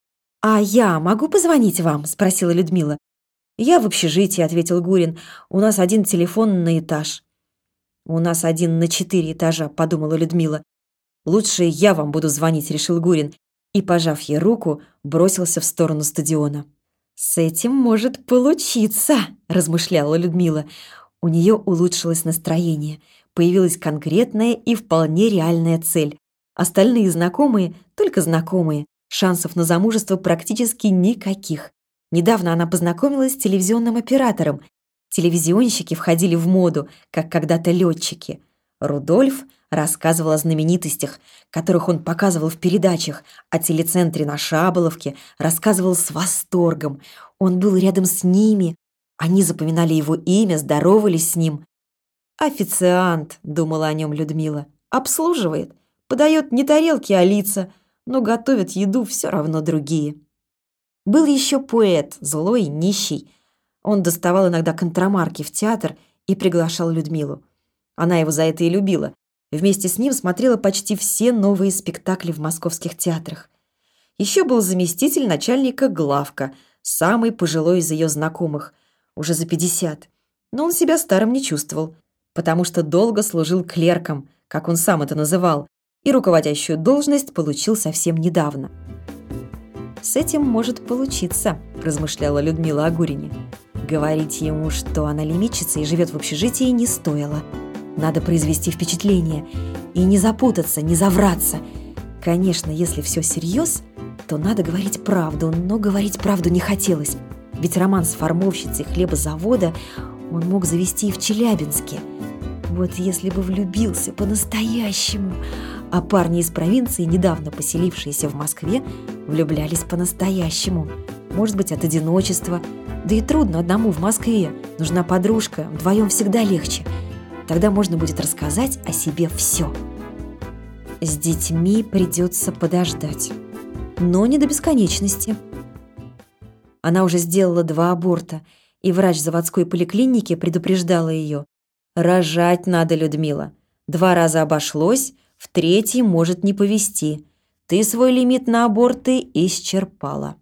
«А я могу позвонить вам?» — спросила Людмила. «Я в общежитии», — ответил Гурин. «У нас один телефон на этаж». «У нас один на четыре этажа», — подумала Людмила. «Лучше я вам буду звонить», — решил Гурин. И, пожав ей руку, бросился в сторону стадиона. «С этим может получиться», — размышляла Людмила. У нее улучшилось настроение. Появилась конкретная и вполне реальная цель. Остальные знакомые, только знакомые. Шансов на замужество практически никаких. Недавно она познакомилась с телевизионным оператором. Телевизионщики входили в моду, как когда-то летчики. Рудольф рассказывал о знаменитостях, которых он показывал в передачах, о телецентре на Шаболовке, рассказывал с восторгом. Он был рядом с ними. Они запоминали его имя, здоровались с ним. «Официант», — думала о нем Людмила, — «обслуживает, подает не тарелки, а лица, но готовят еду все равно другие». Был еще поэт, злой, нищий. Он доставал иногда контрамарки в театр и приглашал Людмилу. Она его за это и любила. Вместе с ним смотрела почти все новые спектакли в московских театрах. Еще был заместитель начальника главка, самый пожилой из ее знакомых, уже за пятьдесят. Но он себя старым не чувствовал, потому что долго служил клерком, как он сам это называл, и руководящую должность получил совсем недавно. «С этим может получиться», – размышляла Людмила о Гурине. Говорить ему, что она лимитчица и живет в общежитии, не стоило. Надо произвести впечатление и не запутаться, не завраться. Конечно, если все всерьез, то надо говорить правду, но говорить правду не хотелось. Ведь роман с формовщицей хлебозавода он мог завести и в Челябинске. Вот если бы влюбился по-настоящему. А парни из провинции, недавно поселившиеся в Москве, влюблялись по-настоящему. Может быть, от одиночества. Да и трудно одному в Москве. Нужна подружка, вдвоем всегда легче. Тогда можно будет рассказать о себе все. С детьми придется подождать. Но не до бесконечности. Она уже сделала два аборта, и врач заводской поликлиники предупреждала ее: «Рожать надо, Людмила. Два раза обошлось, в третий может не повезти. Ты свой лимит на аборты исчерпала».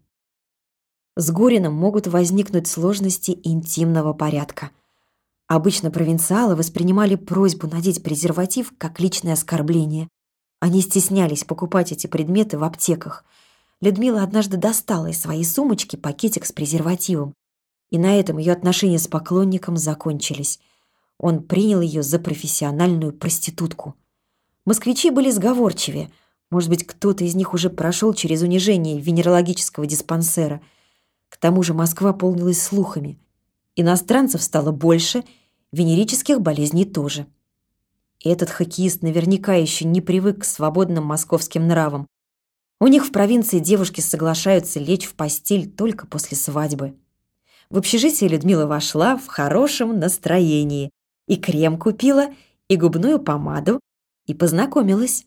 С Гориным могут возникнуть сложности интимного порядка. Обычно провинциалы воспринимали просьбу надеть презерватив как личное оскорбление. Они стеснялись покупать эти предметы в аптеках. Людмила однажды достала из своей сумочки пакетик с презервативом, и на этом ее отношения с поклонником закончились. Он принял ее за профессиональную проститутку. Москвичи были сговорчивее. Может быть, кто-то из них уже прошел через унижение венерологического диспансера. К тому же Москва полнилась слухами. Иностранцев стало больше, венерических болезней тоже. И этот хоккеист наверняка еще не привык к свободным московским нравам. У них в провинции девушки соглашаются лечь в постель только после свадьбы. В общежитие Людмила вошла в хорошем настроении. И крем купила, и губную помаду, и познакомилась.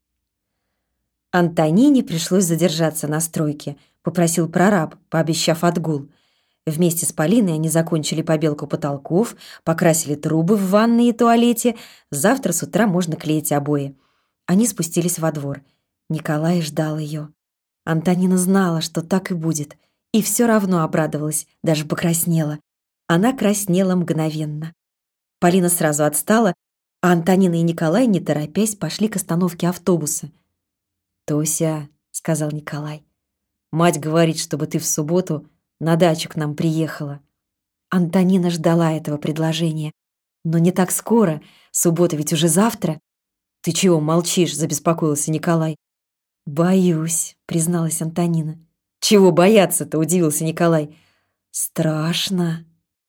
Антонине пришлось задержаться на стройке, попросил прораб, пообещав отгул. Вместе с Полиной они закончили побелку потолков, покрасили трубы в ванной и туалете. Завтра с утра можно клеить обои. Они спустились во двор. Николай ждал ее. Антонина знала, что так и будет, и все равно обрадовалась, даже покраснела. Она краснела мгновенно. Полина сразу отстала, а Антонина и Николай, не торопясь, пошли к остановке автобуса. «Тося», — сказал Николай, — «мать говорит, чтобы ты в субботу на дачу к нам приехала». Антонина ждала этого предложения. «Но не так скоро, суббота ведь уже завтра». «Ты чего молчишь?» — забеспокоился Николай. «Боюсь», — призналась Антонина. «Чего бояться-то?» — удивился Николай. «Страшно».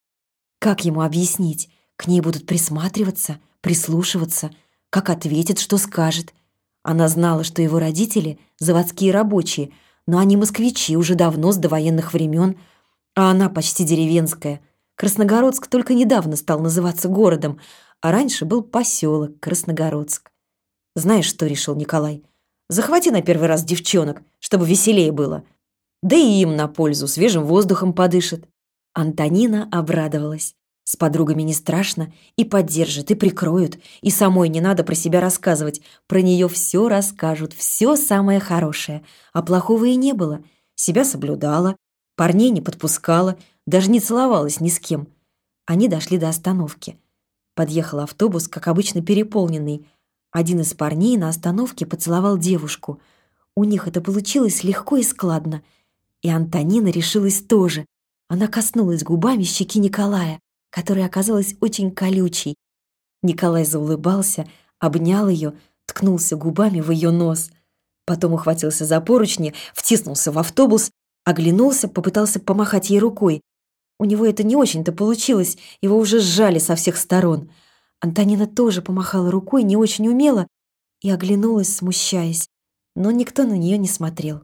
Как ему объяснить? К ней будут присматриваться, прислушиваться. Как ответит, что скажет? Она знала, что его родители — заводские рабочие, но они москвичи уже давно, с довоенных времен, а она почти деревенская. Красногородск только недавно стал называться городом, а раньше был поселок Красногородск. «Знаешь, что решил Николай? Захвати на первый раз девчонок, чтобы веселее было. Да и им на пользу, свежим воздухом подышит». Антонина обрадовалась. С подругами не страшно, и поддержат, и прикроют, и самой не надо про себя рассказывать. Про нее все расскажут, все самое хорошее. А плохого и не было. Себя соблюдала, парней не подпускала, даже не целовалась ни с кем. Они дошли до остановки. Подъехал автобус, как обычно, переполненный. Один из парней на остановке поцеловал девушку. У них это получилось легко и складно. И Антонина решилась тоже. Она коснулась губами щеки Николая, которая оказалась очень колючей. Николай заулыбался, обнял ее, ткнулся губами в ее нос. Потом ухватился за поручни, втиснулся в автобус, оглянулся, попытался помахать ей рукой. У него это не очень-то получилось, его уже сжали со всех сторон. Антонина тоже помахала рукой, не очень умело, и оглянулась, смущаясь, но никто на нее не смотрел.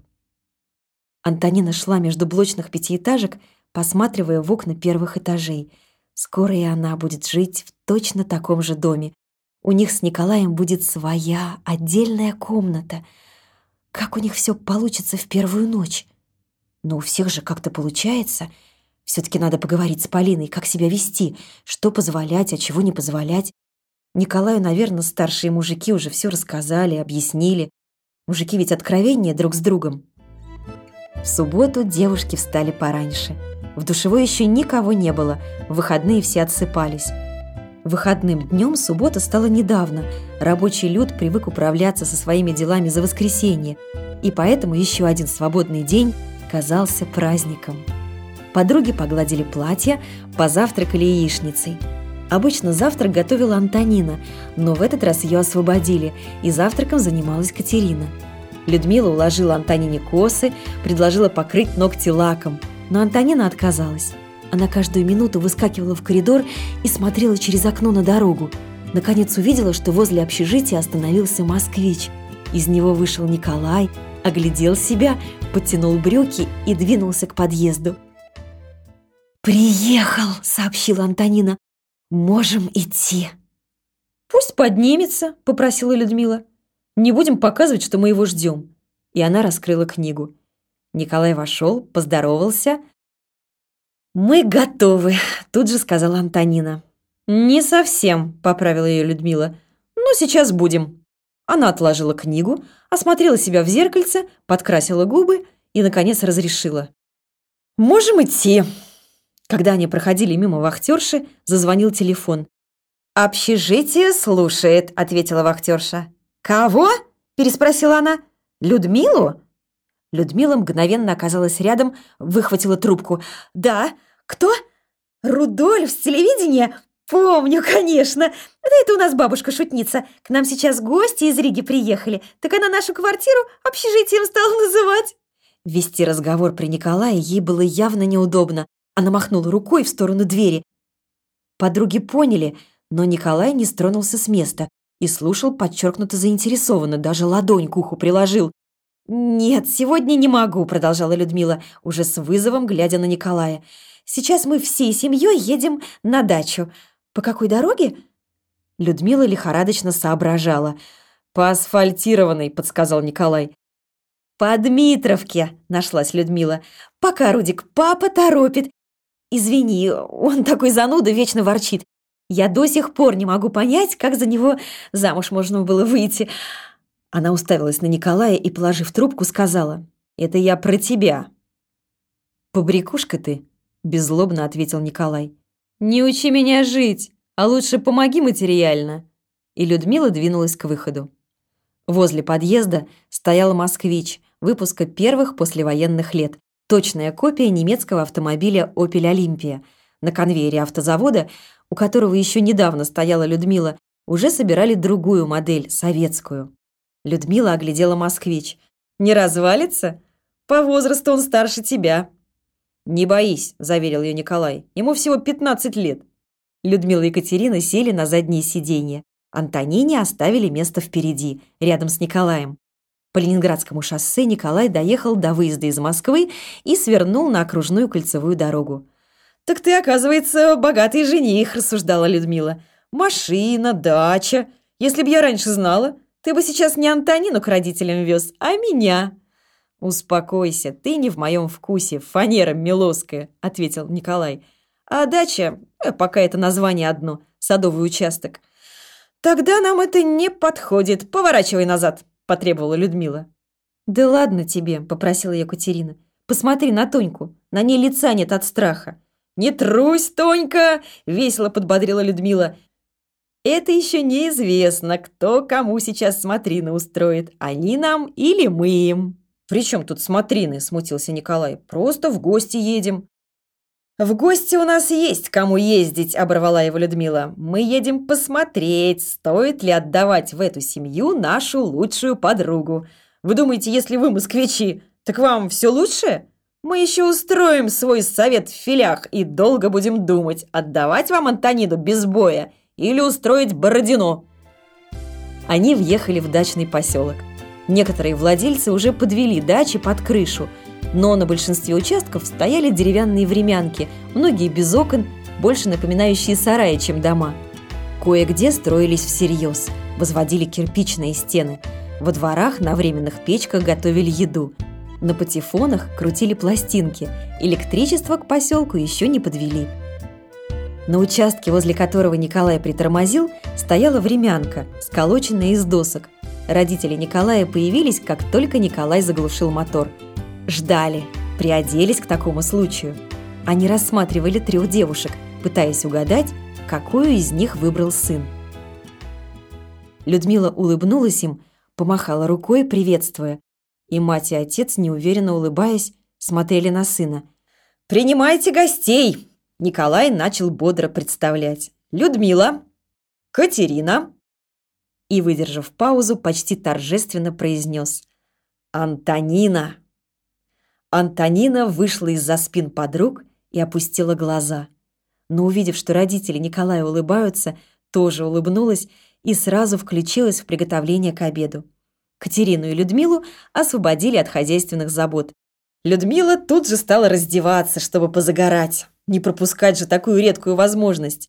Антонина шла между блочных пятиэтажек, посматривая в окна первых этажей. Скоро и она будет жить в точно таком же доме. У них с Николаем будет своя отдельная комната. Как у них все получится в первую ночь? Но у всех же как-то получается. Все-таки надо поговорить с Полиной, как себя вести, что позволять, а чего не позволять. Николаю, наверное, старшие мужики уже все рассказали, объяснили. Мужики ведь откровеннее друг с другом. В субботу девушки встали пораньше. В душевой еще никого не было, в выходные все отсыпались. Выходным днем суббота стала недавно. Рабочий люд привык управляться со своими делами за воскресенье, и поэтому еще один свободный день казался праздником. Подруги погладили платья, позавтракали яичницей. Обычно завтрак готовила Антонина, но в этот раз ее освободили, и завтраком занималась Катерина. Людмила уложила Антонине косы, предложила покрыть ногти лаком, но Антонина отказалась. Она каждую минуту выскакивала в коридор и смотрела через окно на дорогу. Наконец увидела, что возле общежития остановился москвич. Из него вышел Николай, оглядел себя, подтянул брюки и двинулся к подъезду. «Приехал!» — сообщила Антонина. «Можем идти». «Пусть поднимется», — попросила Людмила. «Не будем показывать, что мы его ждем». И она раскрыла книгу. Николай вошел, поздоровался. «Мы готовы», — тут же сказала Антонина. «Не совсем», — поправила ее Людмила. «Но сейчас будем». Она отложила книгу, осмотрела себя в зеркальце, подкрасила губы и, наконец, разрешила. «Можем идти». Когда они проходили мимо вахтерши, зазвонил телефон. «Общежитие слушает», — ответила вахтерша. «Кого?» — переспросила она. «Людмилу?» Людмила мгновенно оказалась рядом, выхватила трубку. «Да? Кто? Рудольф с телевидения? Помню, конечно. Да это у нас бабушка-шутница. К нам сейчас гости из Риги приехали. Так она нашу квартиру общежитием стала называть». Вести разговор при Николае ей было явно неудобно. Она махнула рукой в сторону двери. Подруги поняли, но Николай не стронулся с места и слушал подчеркнуто заинтересованно, даже ладонь к уху приложил. «Нет, сегодня не могу», — продолжала Людмила, уже с вызовом глядя на Николая. «Сейчас мы всей семьей едем на дачу. По какой дороге?» Людмила лихорадочно соображала. «По асфальтированной», — подсказал Николай. «По Дмитровке», — нашлась Людмила. «Пока, Рудик, папа торопит. Извини, он такой зануда, вечно ворчит. Я до сих пор не могу понять, как за него замуж можно было выйти». Она уставилась на Николая и, положив трубку, сказала: «Это я про тебя». «Побрякушка ты», — беззлобно ответил Николай. «Не учи меня жить, а лучше помоги материально». И Людмила двинулась к выходу. Возле подъезда стоял москвич выпуска первых послевоенных лет. Точная копия немецкого автомобиля «Опель Олимпия». На конвейере автозавода, у которого еще недавно стояла Людмила, уже собирали другую модель, советскую. Людмила оглядела москвич. «Не развалится? По возрасту он старше тебя». «Не боись», — заверил ее Николай. «Ему всего пятнадцать лет». Людмила и Екатерина сели на заднее сиденье. Антонине оставили место впереди, рядом с Николаем. По Ленинградскому шоссе Николай доехал до выезда из Москвы и свернул на окружную кольцевую дорогу. «Так ты, оказывается, богатый жених», — рассуждала Людмила. «Машина, дача. Если б я раньше знала, ты бы сейчас не Антонину к родителям вез, а меня». «Успокойся, ты не в моем вкусе, фанера милоская», — ответил Николай. «А дача, э, пока это название одно, садовый участок». «Тогда нам это не подходит. Поворачивай назад», — потребовала Людмила. «Да ладно тебе», — попросила Екатерина. «Посмотри на Тоньку, на ней лица нет от страха». «Не трусь, Тонька!» — весело подбодрила Людмила. «Это еще неизвестно, кто кому сейчас смотрины устроит, они нам или мы им». «При чем тут смотрины?» — смутился Николай. «Просто в гости едем». «В гости у нас есть кому ездить», — оборвала его Людмила. «Мы едем посмотреть, стоит ли отдавать в эту семью нашу лучшую подругу. Вы думаете, если вы москвичи, так вам все лучше? Мы еще устроим свой совет в филях и долго будем думать, отдавать вам Антонину без боя или устроить Бородино». Они въехали в дачный поселок. Некоторые владельцы уже подвели дачи под крышу, но на большинстве участков стояли деревянные времянки, многие без окон, больше напоминающие сараи, чем дома. Кое-где строились всерьез, возводили кирпичные стены. Во дворах на временных печках готовили еду. На патефонах крутили пластинки, электричество к поселку еще не подвели. На участке, возле которого Николай притормозил, стояла времянка, сколоченная из досок. Родители Николая появились, как только Николай заглушил мотор. Ждали, приоделись к такому случаю. Они рассматривали трех девушек, пытаясь угадать, какую из них выбрал сын. Людмила улыбнулась им, помахала рукой, приветствуя. И мать и отец, неуверенно улыбаясь, смотрели на сына. «Принимайте гостей!» Николай начал бодро представлять. «Людмила, Катерина». И, выдержав паузу, почти торжественно произнес: «Антонина». Антонина вышла из-за спин подруг и опустила глаза. Но, увидев, что родители Николая улыбаются, тоже улыбнулась и сразу включилась в приготовление к обеду. Катерину и Людмилу освободили от хозяйственных забот. Людмила тут же стала раздеваться, чтобы позагорать. Не пропускать же такую редкую возможность.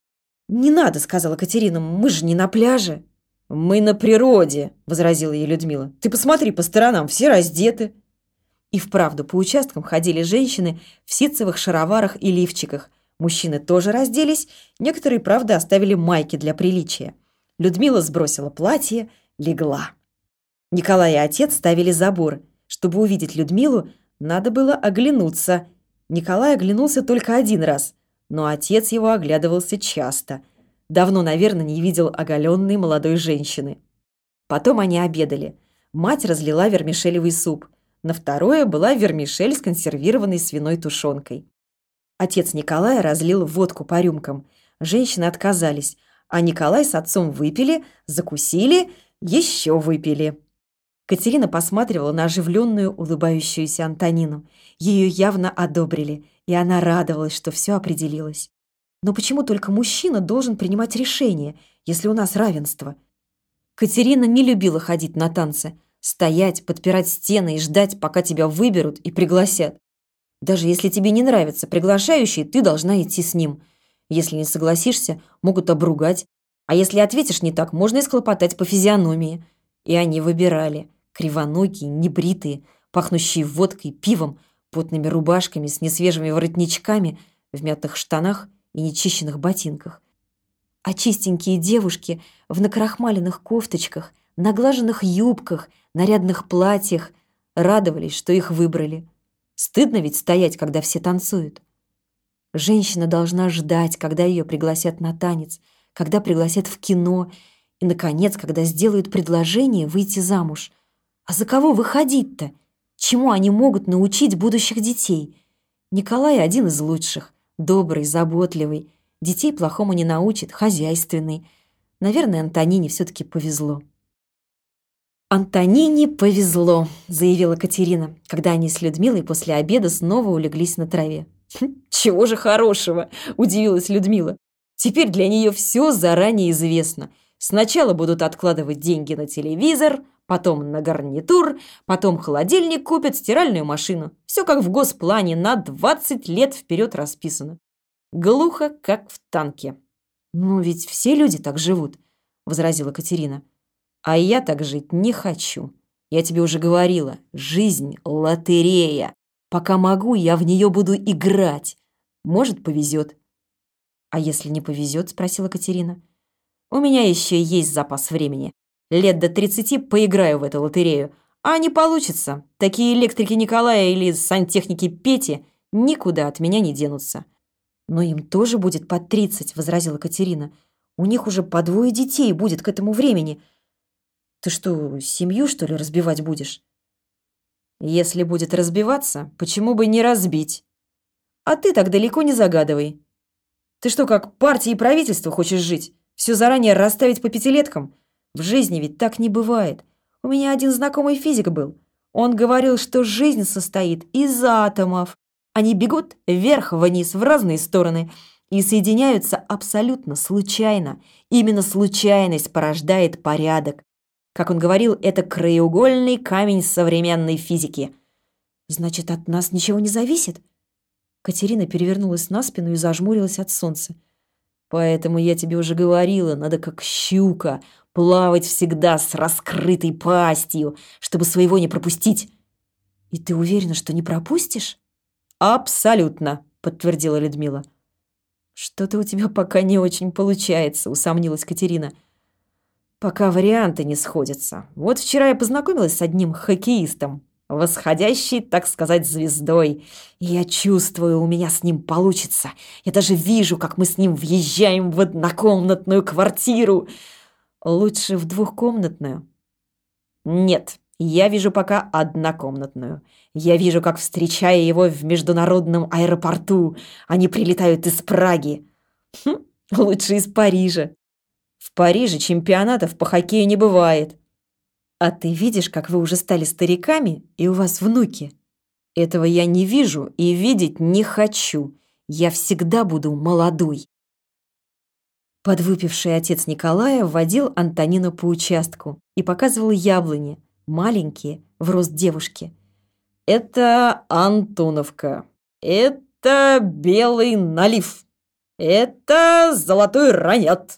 «Не надо», — сказала Катерина, — «мы же не на пляже». «Мы на природе», — возразила ей Людмила. «Ты посмотри по сторонам, все раздеты». И вправду по участкам ходили женщины в ситцевых шароварах и лифчиках. Мужчины тоже разделись, некоторые, правда, оставили майки для приличия. Людмила сбросила платье, легла. Николай и отец ставили забор. Чтобы увидеть Людмилу, надо было оглянуться. Николай оглянулся только один раз, но отец его оглядывался часто. Давно, наверное, не видел оголенной молодой женщины. Потом они обедали. Мать разлила вермишелевый суп. На второе была вермишель с консервированной свиной тушенкой. Отец Николая разлил водку по рюмкам. Женщины отказались, а Николай с отцом выпили, закусили, еще выпили. Катерина посматривала на оживленную, улыбающуюся Антонину. Ее явно одобрили, и она радовалась, что все определилось. Но почему только мужчина должен принимать решение, если у нас равенство? Катерина не любила ходить на танцы, стоять, подпирать стены и ждать, пока тебя выберут и пригласят. Даже если тебе не нравится приглашающий, ты должна идти с ним. Если не согласишься, могут обругать. А если ответишь не так, можно и схлопотать по физиономии. И они выбирали. Кривоногие, небритые, пахнущие водкой, пивом, потными рубашками с несвежими воротничками, в мятых штанах и нечищенных ботинках. А чистенькие девушки в накрахмаленных кофточках, наглаженных юбках, нарядных платьях радовались, что их выбрали. Стыдно ведь стоять, когда все танцуют. Женщина должна ждать, когда ее пригласят на танец, когда пригласят в кино и, наконец, когда сделают предложение выйти замуж. А за кого выходить-то? Чему они могут научить будущих детей? Николай один из лучших, добрый, заботливый. Детей плохому не научит, хозяйственный. Наверное, Антонине все-таки повезло. «Антонине повезло», — заявила Катерина, когда они с Людмилой после обеда снова улеглись на траве. «Чего же хорошего?» — удивилась Людмила. «Теперь для нее все заранее известно. Сначала будут откладывать деньги на телевизор, потом на гарнитур, потом холодильник купят, стиральную машину. Все как в госплане, на двадцать лет вперед расписано. Глухо, как в танке». «Ну ведь все люди так живут», — возразила Катерина. «А я так жить не хочу. Я тебе уже говорила, жизнь — лотерея. Пока могу, я в нее буду играть. Может, повезет». «А если не повезет?» — спросила Катерина. «У меня еще есть запас времени. Лет до тридцати поиграю в эту лотерею. А не получится. Такие электрики Николая или сантехники Пети никуда от меня не денутся». «Но им тоже будет под тридцать», — возразила Катерина. «У них уже по двое детей будет к этому времени. Ты что, семью, что ли, разбивать будешь?» «Если будет разбиваться, почему бы не разбить? А ты так далеко не загадывай. Ты что, как партия и правительство хочешь жить? Все заранее расставить по пятилеткам? В жизни ведь так не бывает. У меня один знакомый физик был. Он говорил, что жизнь состоит из атомов. Они бегут вверх-вниз в разные стороны и соединяются абсолютно случайно. Именно случайность порождает порядок. Как он говорил, это краеугольный камень современной физики». «Значит, от нас ничего не зависит?» Катерина перевернулась на спину и зажмурилась от солнца. «Поэтому я тебе уже говорила, надо как щука, плавать всегда с раскрытой пастью, чтобы своего не пропустить». «И ты уверена, что не пропустишь?» «Абсолютно», — подтвердила Людмила. «Что-то у тебя пока не очень получается», — усомнилась Катерина. «Пока варианты не сходятся. Вот вчера я познакомилась с одним хоккеистом, восходящей, так сказать, звездой. И я чувствую, у меня с ним получится. Я даже вижу, как мы с ним въезжаем в однокомнатную квартиру. Лучше в двухкомнатную?» «Нет, я вижу пока однокомнатную. Я вижу, как, встречая его в международном аэропорту, они прилетают из Праги. Хм, лучше из Парижа. В Париже чемпионатов по хоккею не бывает». «А ты видишь, как вы уже стали стариками, и у вас внуки?» «Этого я не вижу и видеть не хочу. Я всегда буду молодой». Подвыпивший отец Николая вводил Антонину по участку и показывал яблони, маленькие, в рост девушки. «Это Антоновка, это белый налив, это золотой ранет».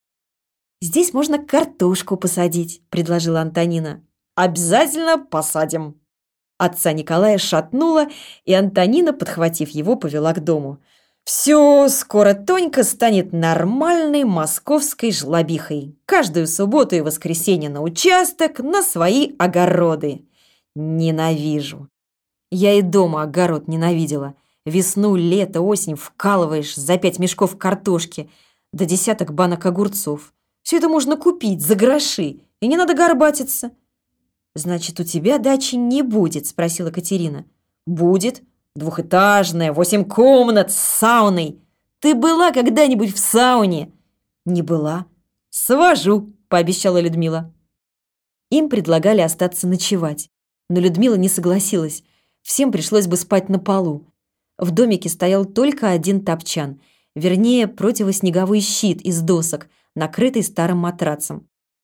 «Здесь можно картошку посадить», — предложила Антонина. «Обязательно посадим». Отца Николая шатнуло, и Антонина, подхватив его, повела к дому. «Все, скоро Тонька станет нормальной московской жлобихой. Каждую субботу и воскресенье на участок, на свои огороды. Ненавижу». Я и дома огород ненавидела. Весну, лето, осень вкалываешь за пять мешков картошки, да десяток банок огурцов. Все это можно купить за гроши, и не надо горбатиться. «Значит, у тебя дачи не будет?» – спросила Катерина. «Будет. Двухэтажная, восемь комнат, с сауной. Ты была когда-нибудь в сауне?» «Не была». «Свожу», – пообещала Людмила. Им предлагали остаться ночевать, но Людмила не согласилась. Всем пришлось бы спать на полу. В домике стоял только один топчан, вернее, противоснеговой щит из досок, накрытый старым матрацем.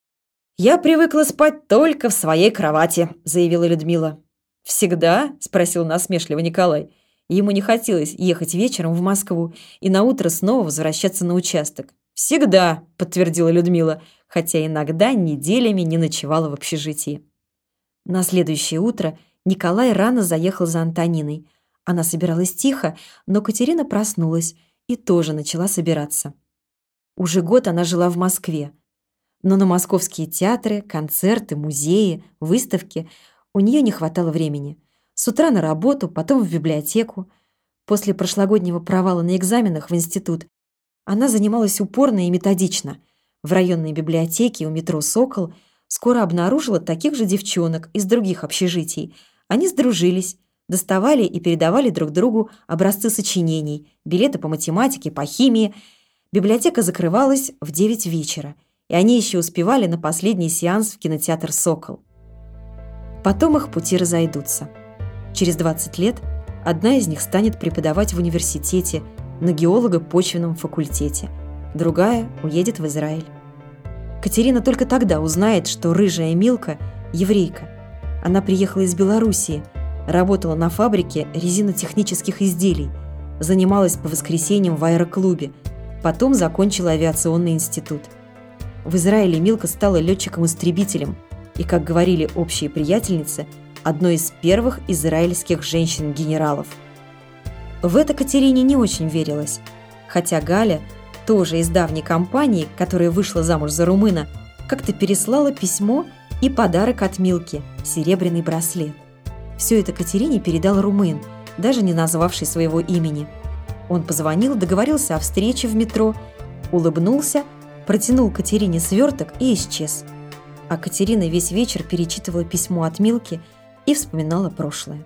«Я привыкла спать только в своей кровати», — заявила Людмила. «Всегда?» — спросил насмешливо Николай. Ему не хотелось ехать вечером в Москву и наутро снова возвращаться на участок. «Всегда», — подтвердила Людмила, хотя иногда неделями не ночевала в общежитии. На следующее утро Николай рано заехал за Антониной. Она собиралась тихо, но Катерина проснулась и тоже начала собираться. Уже год она жила в Москве. Но на московские театры, концерты, музеи, выставки у нее не хватало времени. С утра на работу, потом в библиотеку. После прошлогоднего провала на экзаменах в институт она занималась упорно и методично. В районной библиотеке у метро «Сокол» скоро обнаружила таких же девчонок из других общежитий. Они сдружились, доставали и передавали друг другу образцы сочинений, билеты по математике, по химии. Библиотека закрывалась в девять вечера, и они еще успевали на последний сеанс в кинотеатр «Сокол». Потом их пути разойдутся. Через двадцать лет одна из них станет преподавать в университете на геолого-почвенном факультете, другая уедет в Израиль. Катерина только тогда узнает, что рыжая Милка – еврейка. Она приехала из Белоруссии, работала на фабрике резинотехнических изделий, занималась по воскресеньям в аэроклубе, потом закончила авиационный институт. В Израиле Милка стала летчиком-истребителем и, как говорили общие приятельницы, одной из первых израильских женщин-генералов. В это Катерине не очень верилось, хотя Галя, тоже из давней компании, которая вышла замуж за румына, как-то переслала письмо и подарок от Милки – серебряный браслет. Все это Катерине передал румын, даже не назвавший своего имени. Он позвонил, договорился о встрече в метро, улыбнулся, протянул Катерине сверток и исчез. А Катерина весь вечер перечитывала письмо от Милки и вспоминала прошлое.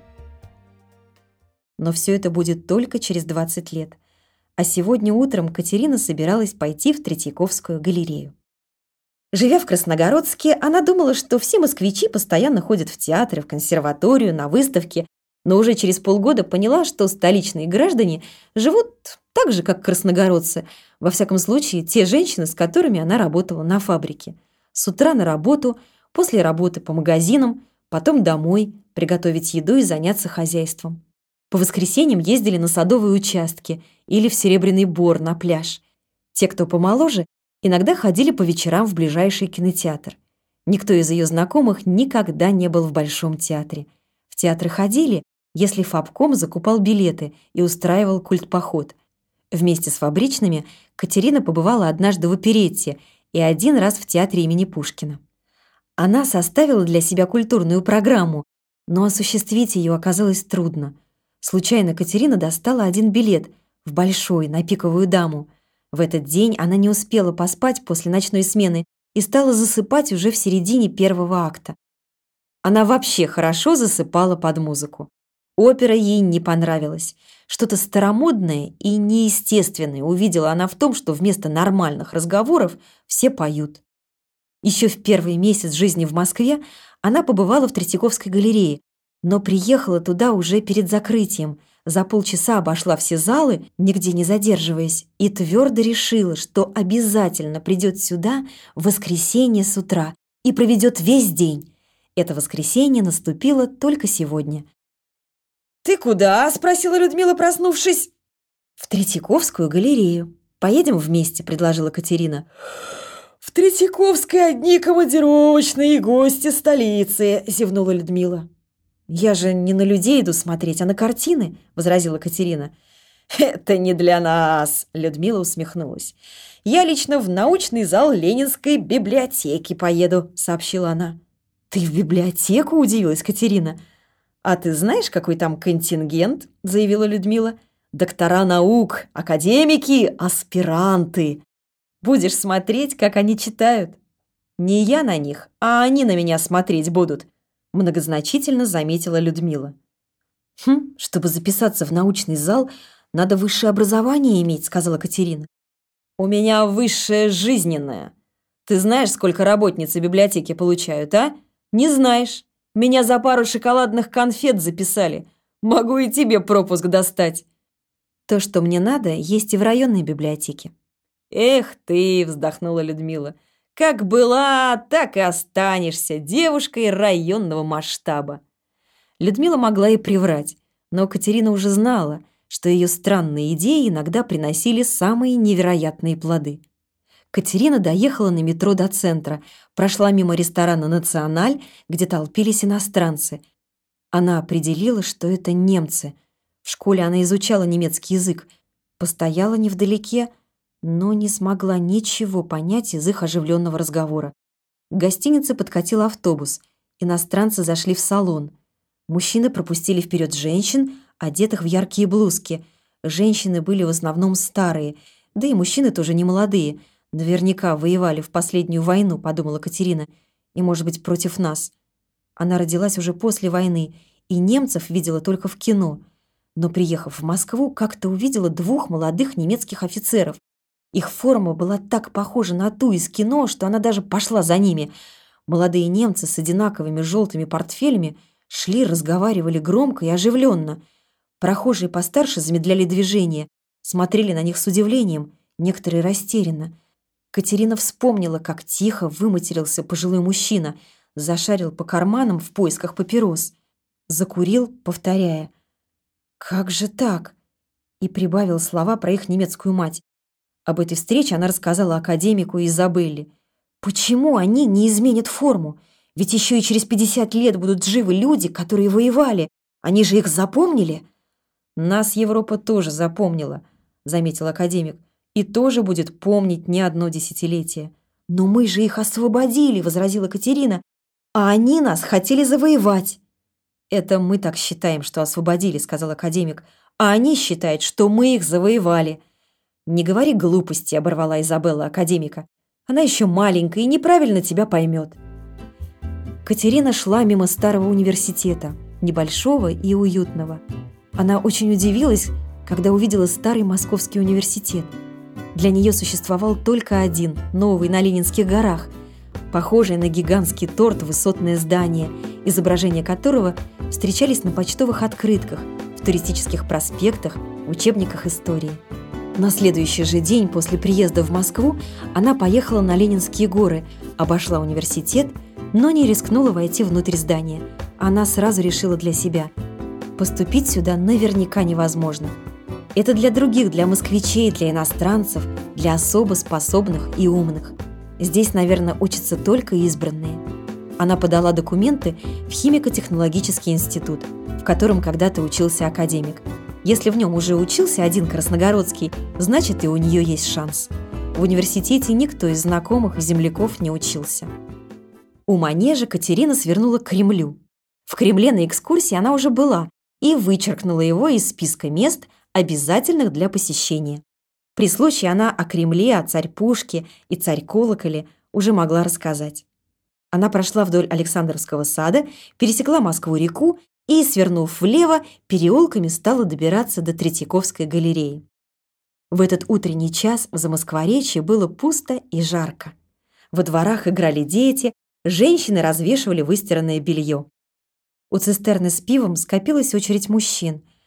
Но все это будет только через двадцать лет. А сегодня утром Катерина собиралась пойти в Третьяковскую галерею. Живя в Красногородске, она думала, что все москвичи постоянно ходят в театры, в консерваторию, на выставки, но уже через полгода поняла, что столичные граждане живут так же, как красногородцы, во всяком случае, те женщины, с которыми она работала на фабрике. С утра на работу, после работы по магазинам, потом домой, приготовить еду и заняться хозяйством. По воскресеньям ездили на садовые участки или в Серебряный Бор на пляж. Те, кто помоложе, иногда ходили по вечерам в ближайший кинотеатр. Никто из ее знакомых никогда не был в Большом театре. В театры ходили, если фабком закупал билеты и устраивал культпоход. Вместе с фабричными Катерина побывала однажды в оперетте и один раз в театре имени Пушкина. Она составила для себя культурную программу, но осуществить ее оказалось трудно. Случайно Катерина достала один билет в Большой на «Пиковую даму». В этот день она не успела поспать после ночной смены и стала засыпать уже в середине первого акта. Она вообще хорошо засыпала под музыку. Опера ей не понравилась. Что-то старомодное и неестественное увидела она в том, что вместо нормальных разговоров все поют. Еще в первый месяц жизни в Москве она побывала в Третьяковской галерее, но приехала туда уже перед закрытием, За полчаса обошла все залы, нигде не задерживаясь, и твердо решила, что обязательно придет сюда в воскресенье с утра и проведет весь день. Это воскресенье наступило только сегодня. «Ты куда?» – спросила Людмила, проснувшись. «В Третьяковскую галерею. Поедем вместе», – предложила Катерина. «В Третьяковской одни командировочные гости столицы», – зевнула Людмила. «Я же не на людей иду смотреть, а на картины», – возразила Катерина. «Это не для нас», – Людмила усмехнулась. «Я лично в научный зал Ленинской библиотеки поеду», – сообщила она. «Ты в библиотеку?» – удивилась Катерина. «А ты знаешь, какой там контингент?» – заявила Людмила. «Доктора наук, академики, аспиранты. Будешь смотреть, как они читают. Не я на них, а они на меня смотреть будут», – многозначительно заметила Людмила. «Хм, чтобы записаться в научный зал, надо высшее образование иметь», – сказала Катерина. «У меня высшее жизненное. Ты знаешь, сколько работницы библиотеки получают, а? Не знаешь. Меня за пару шоколадных конфет записали. Могу и тебе пропуск достать». «То, что мне надо, есть и в районной библиотеке». «Эх ты!» – вздохнула Людмила. «Как была, так и останешься девушкой районного масштаба». Людмила могла и приврать, но Катерина уже знала, что ее странные идеи иногда приносили самые невероятные плоды. Катерина доехала на метро до центра, прошла мимо ресторана «Националь», где толпились иностранцы. Она определила, что это немцы. В школе она изучала немецкий язык, постояла невдалеке, но не смогла ничего понять из их оживленного разговора. К гостинице подкатил автобус. Иностранцы зашли в салон. Мужчины пропустили вперед женщин, одетых в яркие блузки. Женщины были в основном старые, да и мужчины тоже не молодые. Наверняка воевали в последнюю войну, подумала Катерина, и, может быть, против нас. Она родилась уже после войны, и немцев видела только в кино. Но, приехав в Москву, как-то увидела двух молодых немецких офицеров. Их форма была так похожа на ту из кино, что она даже пошла за ними. Молодые немцы с одинаковыми желтыми портфелями шли, разговаривали громко и оживленно. Прохожие постарше замедляли движение, смотрели на них с удивлением, некоторые растерянно. Катерина вспомнила, как тихо выматерился пожилой мужчина, зашарил по карманам в поисках папирос, закурил, повторяя «Как же так?» и прибавил слова про их немецкую мать. Об этой встрече она рассказала академику и Изабелле. Почему они не изменят форму? Ведь еще и через пятьдесят лет будут живы люди, которые воевали. Они же их запомнили? «Нас Европа тоже запомнила», — заметил академик, «и тоже будет помнить не одно десятилетие». «Но мы же их освободили», — возразила Катерина, «а они нас хотели завоевать». «Это мы так считаем, что освободили», — сказал академик, «а они считают, что мы их завоевали». «Не говори глупости», — оборвала Изабелла академика. «Она еще маленькая и неправильно тебя поймет». Катерина шла мимо старого университета, небольшого и уютного. Она очень удивилась, когда увидела старый Московский университет. Для нее существовал только один, новый, на Ленинских горах, похожий на гигантский торт высотное здание, изображения которого встречались на почтовых открытках, в туристических проспектах, в учебниках истории. На следующий же день после приезда в Москву она поехала на Ленинские горы, обошла университет, но не рискнула войти внутрь здания. Она сразу решила для себя – поступить сюда наверняка невозможно. Это для других, для москвичей, для иностранцев, для особо способных и умных. Здесь, наверное, учатся только избранные. Она подала документы в химико-технологический институт, в котором когда-то учился академик. Если в нем уже учился один красногородский, значит, и у нее есть шанс. В университете никто из знакомых и земляков не учился. У манежа Катерина свернула к Кремлю. В Кремле на экскурсии она уже была и вычеркнула его из списка мест, обязательных для посещения. При случае она о Кремле, о царь-пушке и царь-колоколе уже могла рассказать. Она прошла вдоль Александровского сада, пересекла Москву-реку и, свернув влево, переулками стала добираться до Третьяковской галереи. В этот утренний час в Замоскворечье было пусто и жарко. Во дворах играли дети, женщины развешивали выстиранное белье. У цистерны с пивом скопилась очередь мужчин.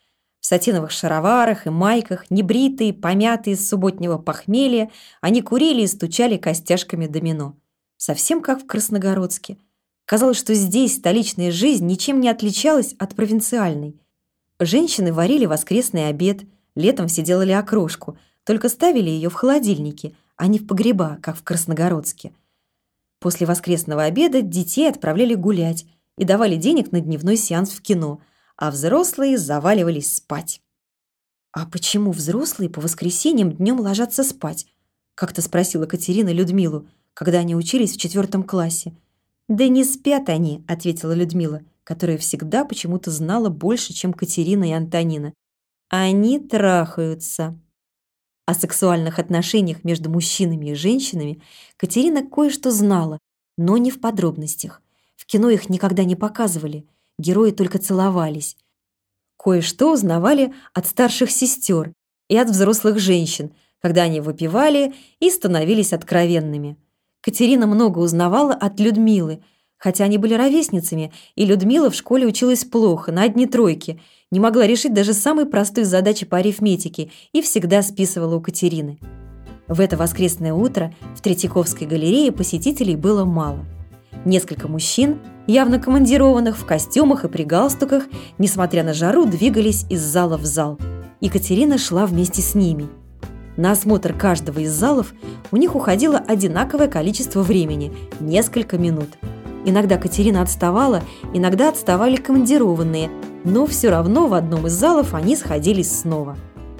В сатиновых шароварах и майках, небритые, помятые с субботнего похмелья, они курили и стучали костяшками домино. Совсем как в Красногородске. Казалось, что здесь столичная жизнь ничем не отличалась от провинциальной. Женщины варили воскресный обед, летом все делали окрошку, только ставили ее в холодильнике, а не в погреба, как в Красногородске. После воскресного обеда детей отправляли гулять и давали денег на дневной сеанс в кино, а взрослые заваливались спать. «А почему взрослые по воскресеньям днем ложатся спать?» — как-то спросила Катерина Людмилу, когда они учились в четвертом классе. «Да не спят они», — ответила Людмила, которая всегда почему-то знала больше, чем Катерина и Антонина. «Они трахаются». О сексуальных отношениях между мужчинами и женщинами Катерина кое-что знала, но не в подробностях. В кино их никогда не показывали, герои только целовались. Кое-что узнавали от старших сестер и от взрослых женщин, когда они выпивали и становились откровенными. Катерина много узнавала от Людмилы, хотя они были ровесницами, и Людмила в школе училась плохо, на одни тройки, не могла решить даже самой простой задачи по арифметике и всегда списывала у Катерины. В это воскресное утро в Третьяковской галерее посетителей было мало. Несколько мужчин, явно командированных в костюмах и при галстуках, несмотря на жару, двигались из зала в зал. Екатерина шла вместе с ними. На осмотр каждого из залов у них уходило одинаковое количество времени – несколько минут. Иногда Катерина отставала, иногда отставали командированные, но все равно в одном из залов они сходились снова.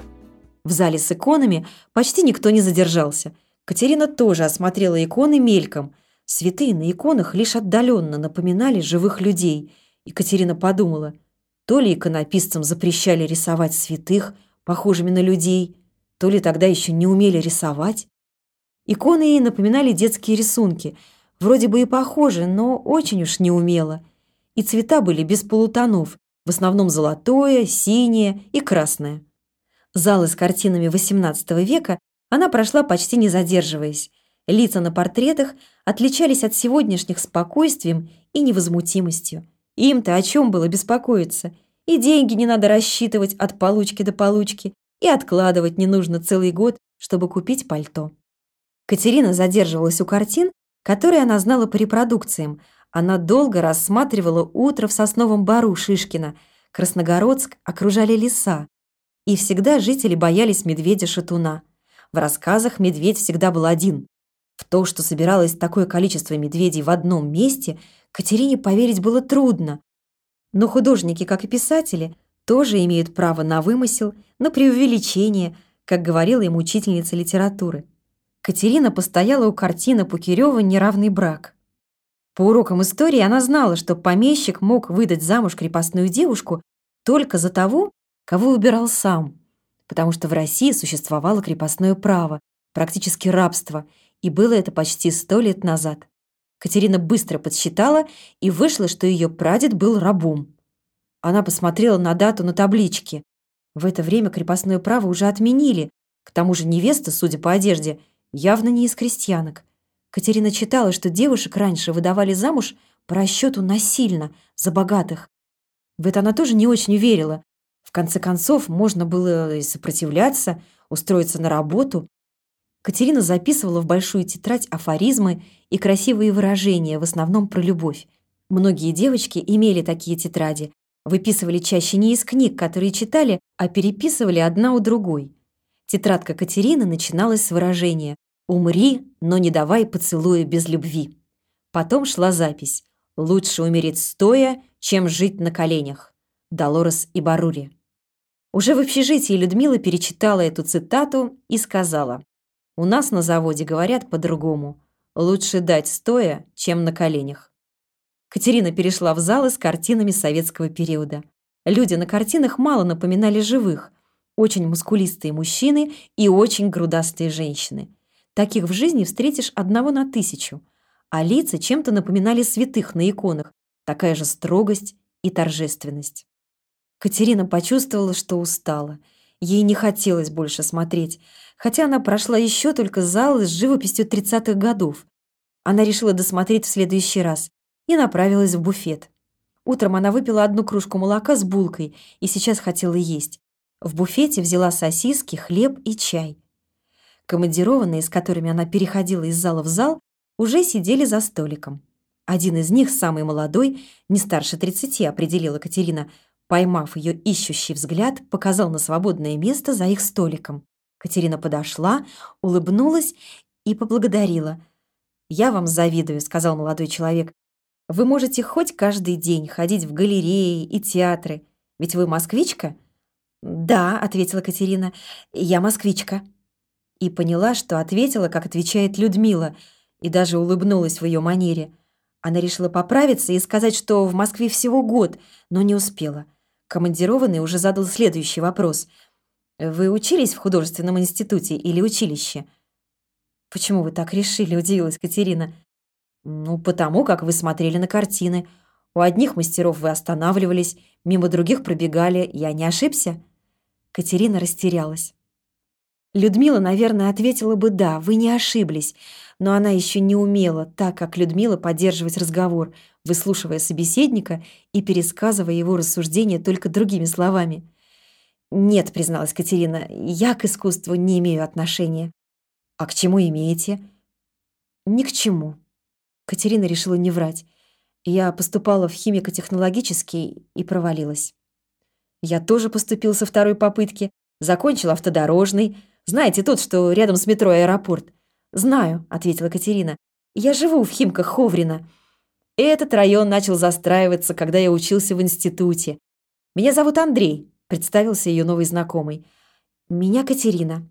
В зале с иконами почти никто не задержался. Катерина тоже осмотрела иконы мельком. Святые на иконах лишь отдаленно напоминали живых людей. Екатерина подумала, то ли иконописцам запрещали рисовать святых, похожими на людей, то ли тогда еще не умели рисовать. Иконы ей напоминали детские рисунки, вроде бы и похожи, но очень уж неумело. И цвета были без полутонов, в основном золотое, синее и красное. Залы с картинами восемнадцатого века она прошла почти не задерживаясь. Лица на портретах отличались от сегодняшних спокойствием и невозмутимостью. Им-то о чем было беспокоиться? И деньги не надо рассчитывать от получки до получки, и откладывать не нужно целый год, чтобы купить пальто. Катерина задерживалась у картин, которые она знала по репродукциям. Она долго рассматривала «Утро в сосновом бору» Шишкина. Красногородск окружали леса. И всегда жители боялись медведя-шатуна. В рассказах медведь всегда был один. В то, что собиралось такое количество медведей в одном месте, Катерине поверить было трудно. Но художники, как и писатели, тоже имеют право на вымысел, на преувеличение, как говорила им учительница литературы. Катерина постояла у картины Пукирёва «Неравный брак». По урокам истории она знала, что помещик мог выдать замуж крепостную девушку только за того, кого выбирал сам, потому что в России существовало крепостное право, практически рабство, и было это почти сто лет назад. Катерина быстро подсчитала, и вышло, что ее прадед был рабом. Она посмотрела на дату на табличке. В это время крепостное право уже отменили, к тому же невеста, судя по одежде, явно не из крестьянок. Катерина читала, что девушек раньше выдавали замуж по расчету насильно, за богатых. В это она тоже не очень верила. В конце концов, можно было и сопротивляться, устроиться на работу. Катерина записывала в большую тетрадь афоризмы и красивые выражения, в основном про любовь. Многие девочки имели такие тетради, выписывали чаще не из книг, которые читали, а переписывали одна у другой. Тетрадка Катерины начиналась с выражения «Умри, но не давай поцелуя без любви». Потом шла запись «Лучше умереть стоя, чем жить на коленях». Долорес Ибаррури. Уже в общежитии Людмила перечитала эту цитату и сказала: «У нас на заводе говорят по-другому. Лучше дать стоя, чем на коленях». Катерина перешла в залы с картинами советского периода. Люди на картинах мало напоминали живых. Очень мускулистые мужчины и очень грудастые женщины. Таких в жизни встретишь одного на тысячу. А лица чем-то напоминали святых на иконах. Такая же строгость и торжественность. Катерина почувствовала, что устала. Ей не хотелось больше смотреть, хотя она прошла еще только залы с живописью тридцатых годов. Она решила досмотреть в следующий раз и направилась в буфет. Утром она выпила одну кружку молока с булкой и сейчас хотела есть. В буфете взяла сосиски, хлеб и чай. Командированные, с которыми она переходила из зала в зал, уже сидели за столиком. Один из них, самый молодой, не старше тридцати, определила Катерина, поймав ее ищущий взгляд, показал на свободное место за их столиком. Катерина подошла, улыбнулась и поблагодарила. «Я вам завидую», — сказал молодой человек. «Вы можете хоть каждый день ходить в галереи и театры. Ведь вы москвичка?» «Да», — ответила Катерина, — «я москвичка». И поняла, что ответила, как отвечает Людмила, и даже улыбнулась в ее манере. Она решила поправиться и сказать, что в Москве всего год, но не успела. Командированный уже задал следующий вопрос. «Вы учились в художественном институте или училище?» «Почему вы так решили?» – удивилась Катерина. «Ну, потому как вы смотрели на картины. У одних мастеров вы останавливались, мимо других пробегали. Я не ошибся?» Катерина растерялась. Людмила, наверное, ответила бы «да, вы не ошиблись», но она еще не умела, так как Людмила, поддерживать разговор, выслушивая собеседника и пересказывая его рассуждения только другими словами. «Нет», — призналась Катерина, — «я к искусству не имею отношения». «А к чему имеете?» «Ни к чему». Катерина решила не врать. «Я поступала в химико-технологический и провалилась». «Я тоже поступил со второй попытки, закончил автодорожный. Знаете, тот, что рядом с метро «Аэропорт»?» «Знаю», — ответила Катерина. «Я живу в Химках Ховрино. Этот район начал застраиваться, когда я учился в институте. Меня зовут Андрей», — представился ее новый знакомый. «Меня Катерина».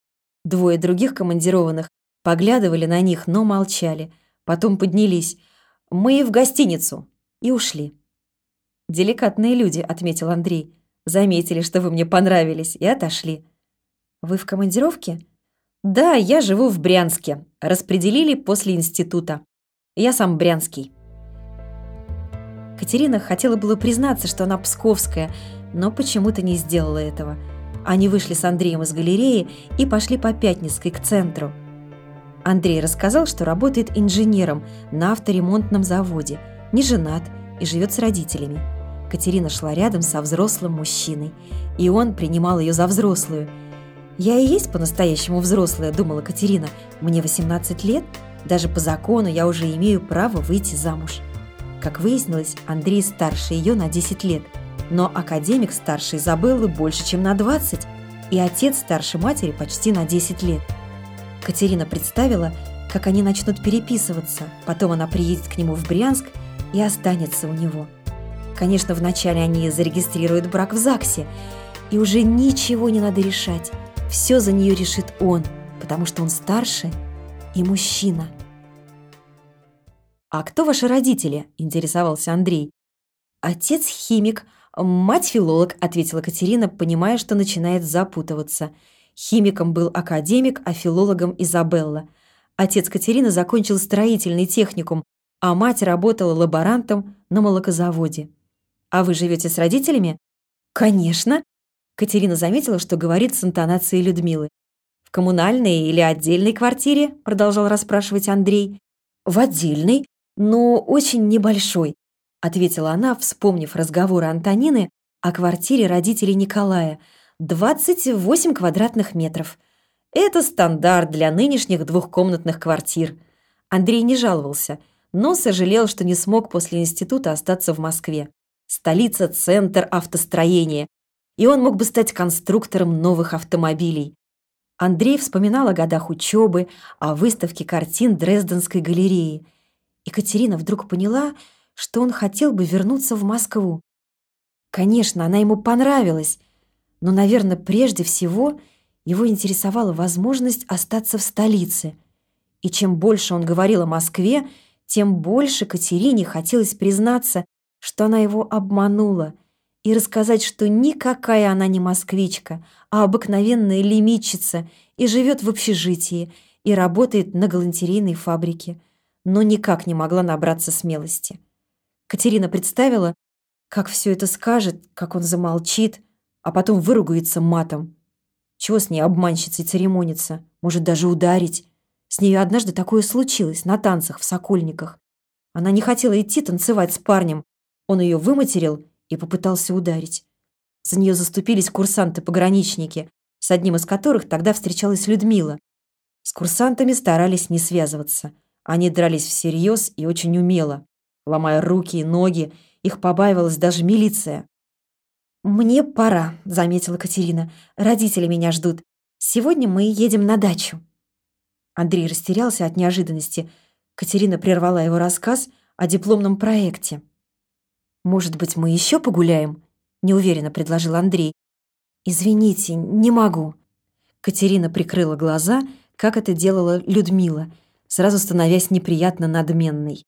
Двое других командированных поглядывали на них, но молчали. Потом поднялись. «Мы в гостиницу» и ушли. «Деликатные люди», — отметил Андрей. «Заметили, что вы мне понравились, и отошли». «Вы в командировке?» «Да, я живу в Брянске. Распределили после института. Я сам брянский». Катерина хотела было признаться, что она псковская, но почему-то не сделала этого. Они вышли с Андреем из галереи и пошли по Пятницкой к центру. Андрей рассказал, что работает инженером на авторемонтном заводе, не женат и живет с родителями. Катерина шла рядом со взрослым мужчиной, и он принимал ее за взрослую. «Я и есть по-настоящему взрослая», — думала Катерина. «Мне восемнадцать лет, даже по закону я уже имею право выйти замуж». Как выяснилось, Андрей старше ее на десять лет, но академик старше Изабеллы больше, чем на двадцать, и отец старше матери почти на десять лет. Катерина представила, как они начнут переписываться, потом она приедет к нему в Брянск и останется у него. Конечно, вначале они зарегистрируют брак в ЗАГСе, и уже ничего не надо решать. Все за нее решит он, потому что он старше и мужчина. «А кто ваши родители?» – интересовался Андрей. «Отец химик, мать филолог», – ответила Катерина, понимая, что начинает запутываться. Химиком был академик, а филологом Изабелла. Отец Катерины закончил строительный техникум, а мать работала лаборантом на молокозаводе. «А вы живете с родителями?» «Конечно!» Катерина заметила, что говорит с интонацией Людмилы. «В коммунальной или отдельной квартире?» – продолжал расспрашивать Андрей. «В отдельной, но очень небольшой», – ответила она, вспомнив разговоры Антонины о квартире родителей Николая. «двадцать восемь квадратных метров. Это стандарт для нынешних двухкомнатных квартир». Андрей не жаловался, но сожалел, что не смог после института остаться в Москве. Столица – центр автостроения, и он мог бы стать конструктором новых автомобилей. Андрей вспоминал о годах учебы, о выставке картин Дрезденской галереи. Екатерина вдруг поняла, что он хотел бы вернуться в Москву. Конечно, она ему понравилась, но, наверное, прежде всего его интересовала возможность остаться в столице. И чем больше он говорил о Москве, тем больше Катерине хотелось признаться, что она его обманула, и рассказать, что никакая она не москвичка, а обыкновенная лимитчица и живет в общежитии, и работает на галантерейной фабрике, но никак не могла набраться смелости. Катерина представила, как все это скажет, как он замолчит, а потом выругается матом. Чего с ней обманщицей церемониться? Может, даже ударить? С ней однажды такое случилось на танцах в Сокольниках. Она не хотела идти танцевать с парнем. Он ее выматерил и попытался ударить. За нее заступились курсанты-пограничники, с одним из которых тогда встречалась Людмила. С курсантами старались не связываться. Они дрались всерьез и очень умело. Ломая руки и ноги, их побаивалась даже милиция. «Мне пора», — заметила Катерина. «Родители меня ждут. Сегодня мы едем на дачу». Андрей растерялся от неожиданности. Катерина прервала его рассказ о дипломном проекте. «Может быть, мы еще погуляем?» — неуверенно предложил Андрей. «Извините, не могу». Катерина прикрыла глаза, как это делала Людмила, сразу становясь неприятно надменной.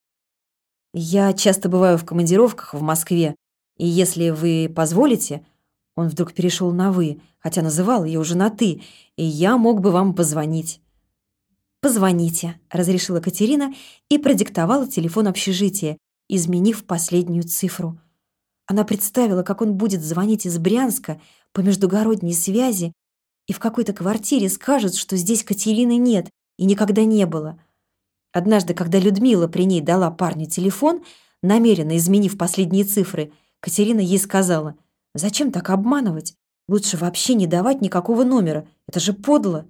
«Я часто бываю в командировках в Москве, и если вы позволите...» Он вдруг перешел на «вы», хотя называл ее уже на «ты», и я мог бы вам позвонить. «Позвоните», — разрешила Катерина и продиктовала телефон общежития, изменив последнюю цифру. Она представила, как он будет звонить из Брянска по междугородней связи и в какой-то квартире скажет, что здесь Катерины нет и никогда не было. Однажды, когда Людмила при ней дала парню телефон, намеренно изменив последние цифры, Катерина ей сказала: «Зачем так обманывать? Лучше вообще не давать никакого номера. Это же подло».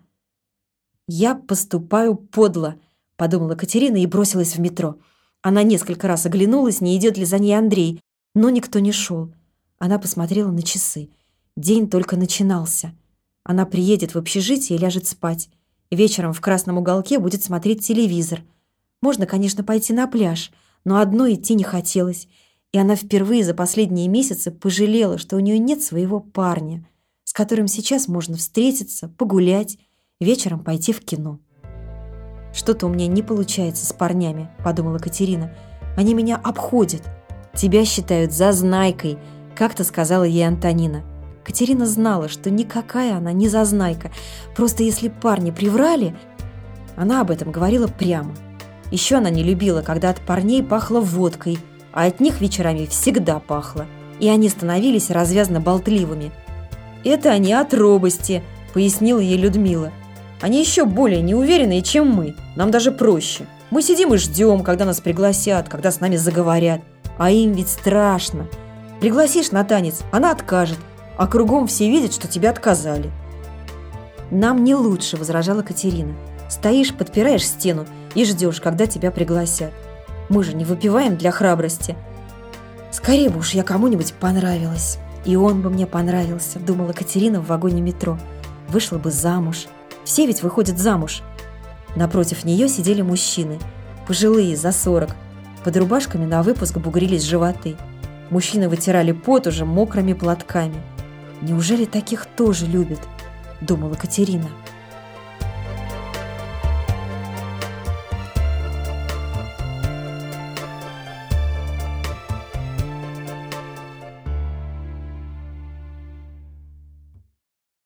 «Я поступаю подло», — подумала Катерина и бросилась в метро. Она несколько раз оглянулась, не идет ли за ней Андрей, но никто не шел. Она посмотрела на часы. День только начинался. Она приедет в общежитие и ляжет спать. Вечером в красном уголке будет смотреть телевизор. Можно, конечно, пойти на пляж, но одной идти не хотелось. И она впервые за последние месяцы пожалела, что у нее нет своего парня, с которым сейчас можно встретиться, погулять, вечером пойти в кино. «Что-то у меня не получается с парнями», — подумала Катерина. «Они меня обходят. Тебя считают зазнайкой», — как-то сказала ей Антонина. Катерина знала, что никакая она не зазнайка. Просто если парни приврали, она об этом говорила прямо. Еще она не любила, когда от парней пахло водкой, а от них вечерами всегда пахло. И они становились развязно болтливыми. «Это они от робости», — пояснила ей Людмила. «Они еще более неуверенные, чем мы. Нам даже проще. Мы сидим и ждем, когда нас пригласят, когда с нами заговорят. А им ведь страшно. Пригласишь на танец, она откажет, а кругом все видят, что тебя отказали». «Нам не лучше», — возражала Катерина. «Стоишь, подпираешь стену и ждешь, когда тебя пригласят. Мы же не выпиваем для храбрости. Скорее бы уж я кому-нибудь понравилась. И он бы мне понравился», — думала Катерина в вагоне метро. «Вышла бы замуж. Все ведь выходят замуж». Напротив нее сидели мужчины, пожилые, за сорок. Под рубашками на выпуск бугрились животы. Мужчины вытирали пот уже мокрыми платками. «Неужели таких тоже любят?» — думала Катерина.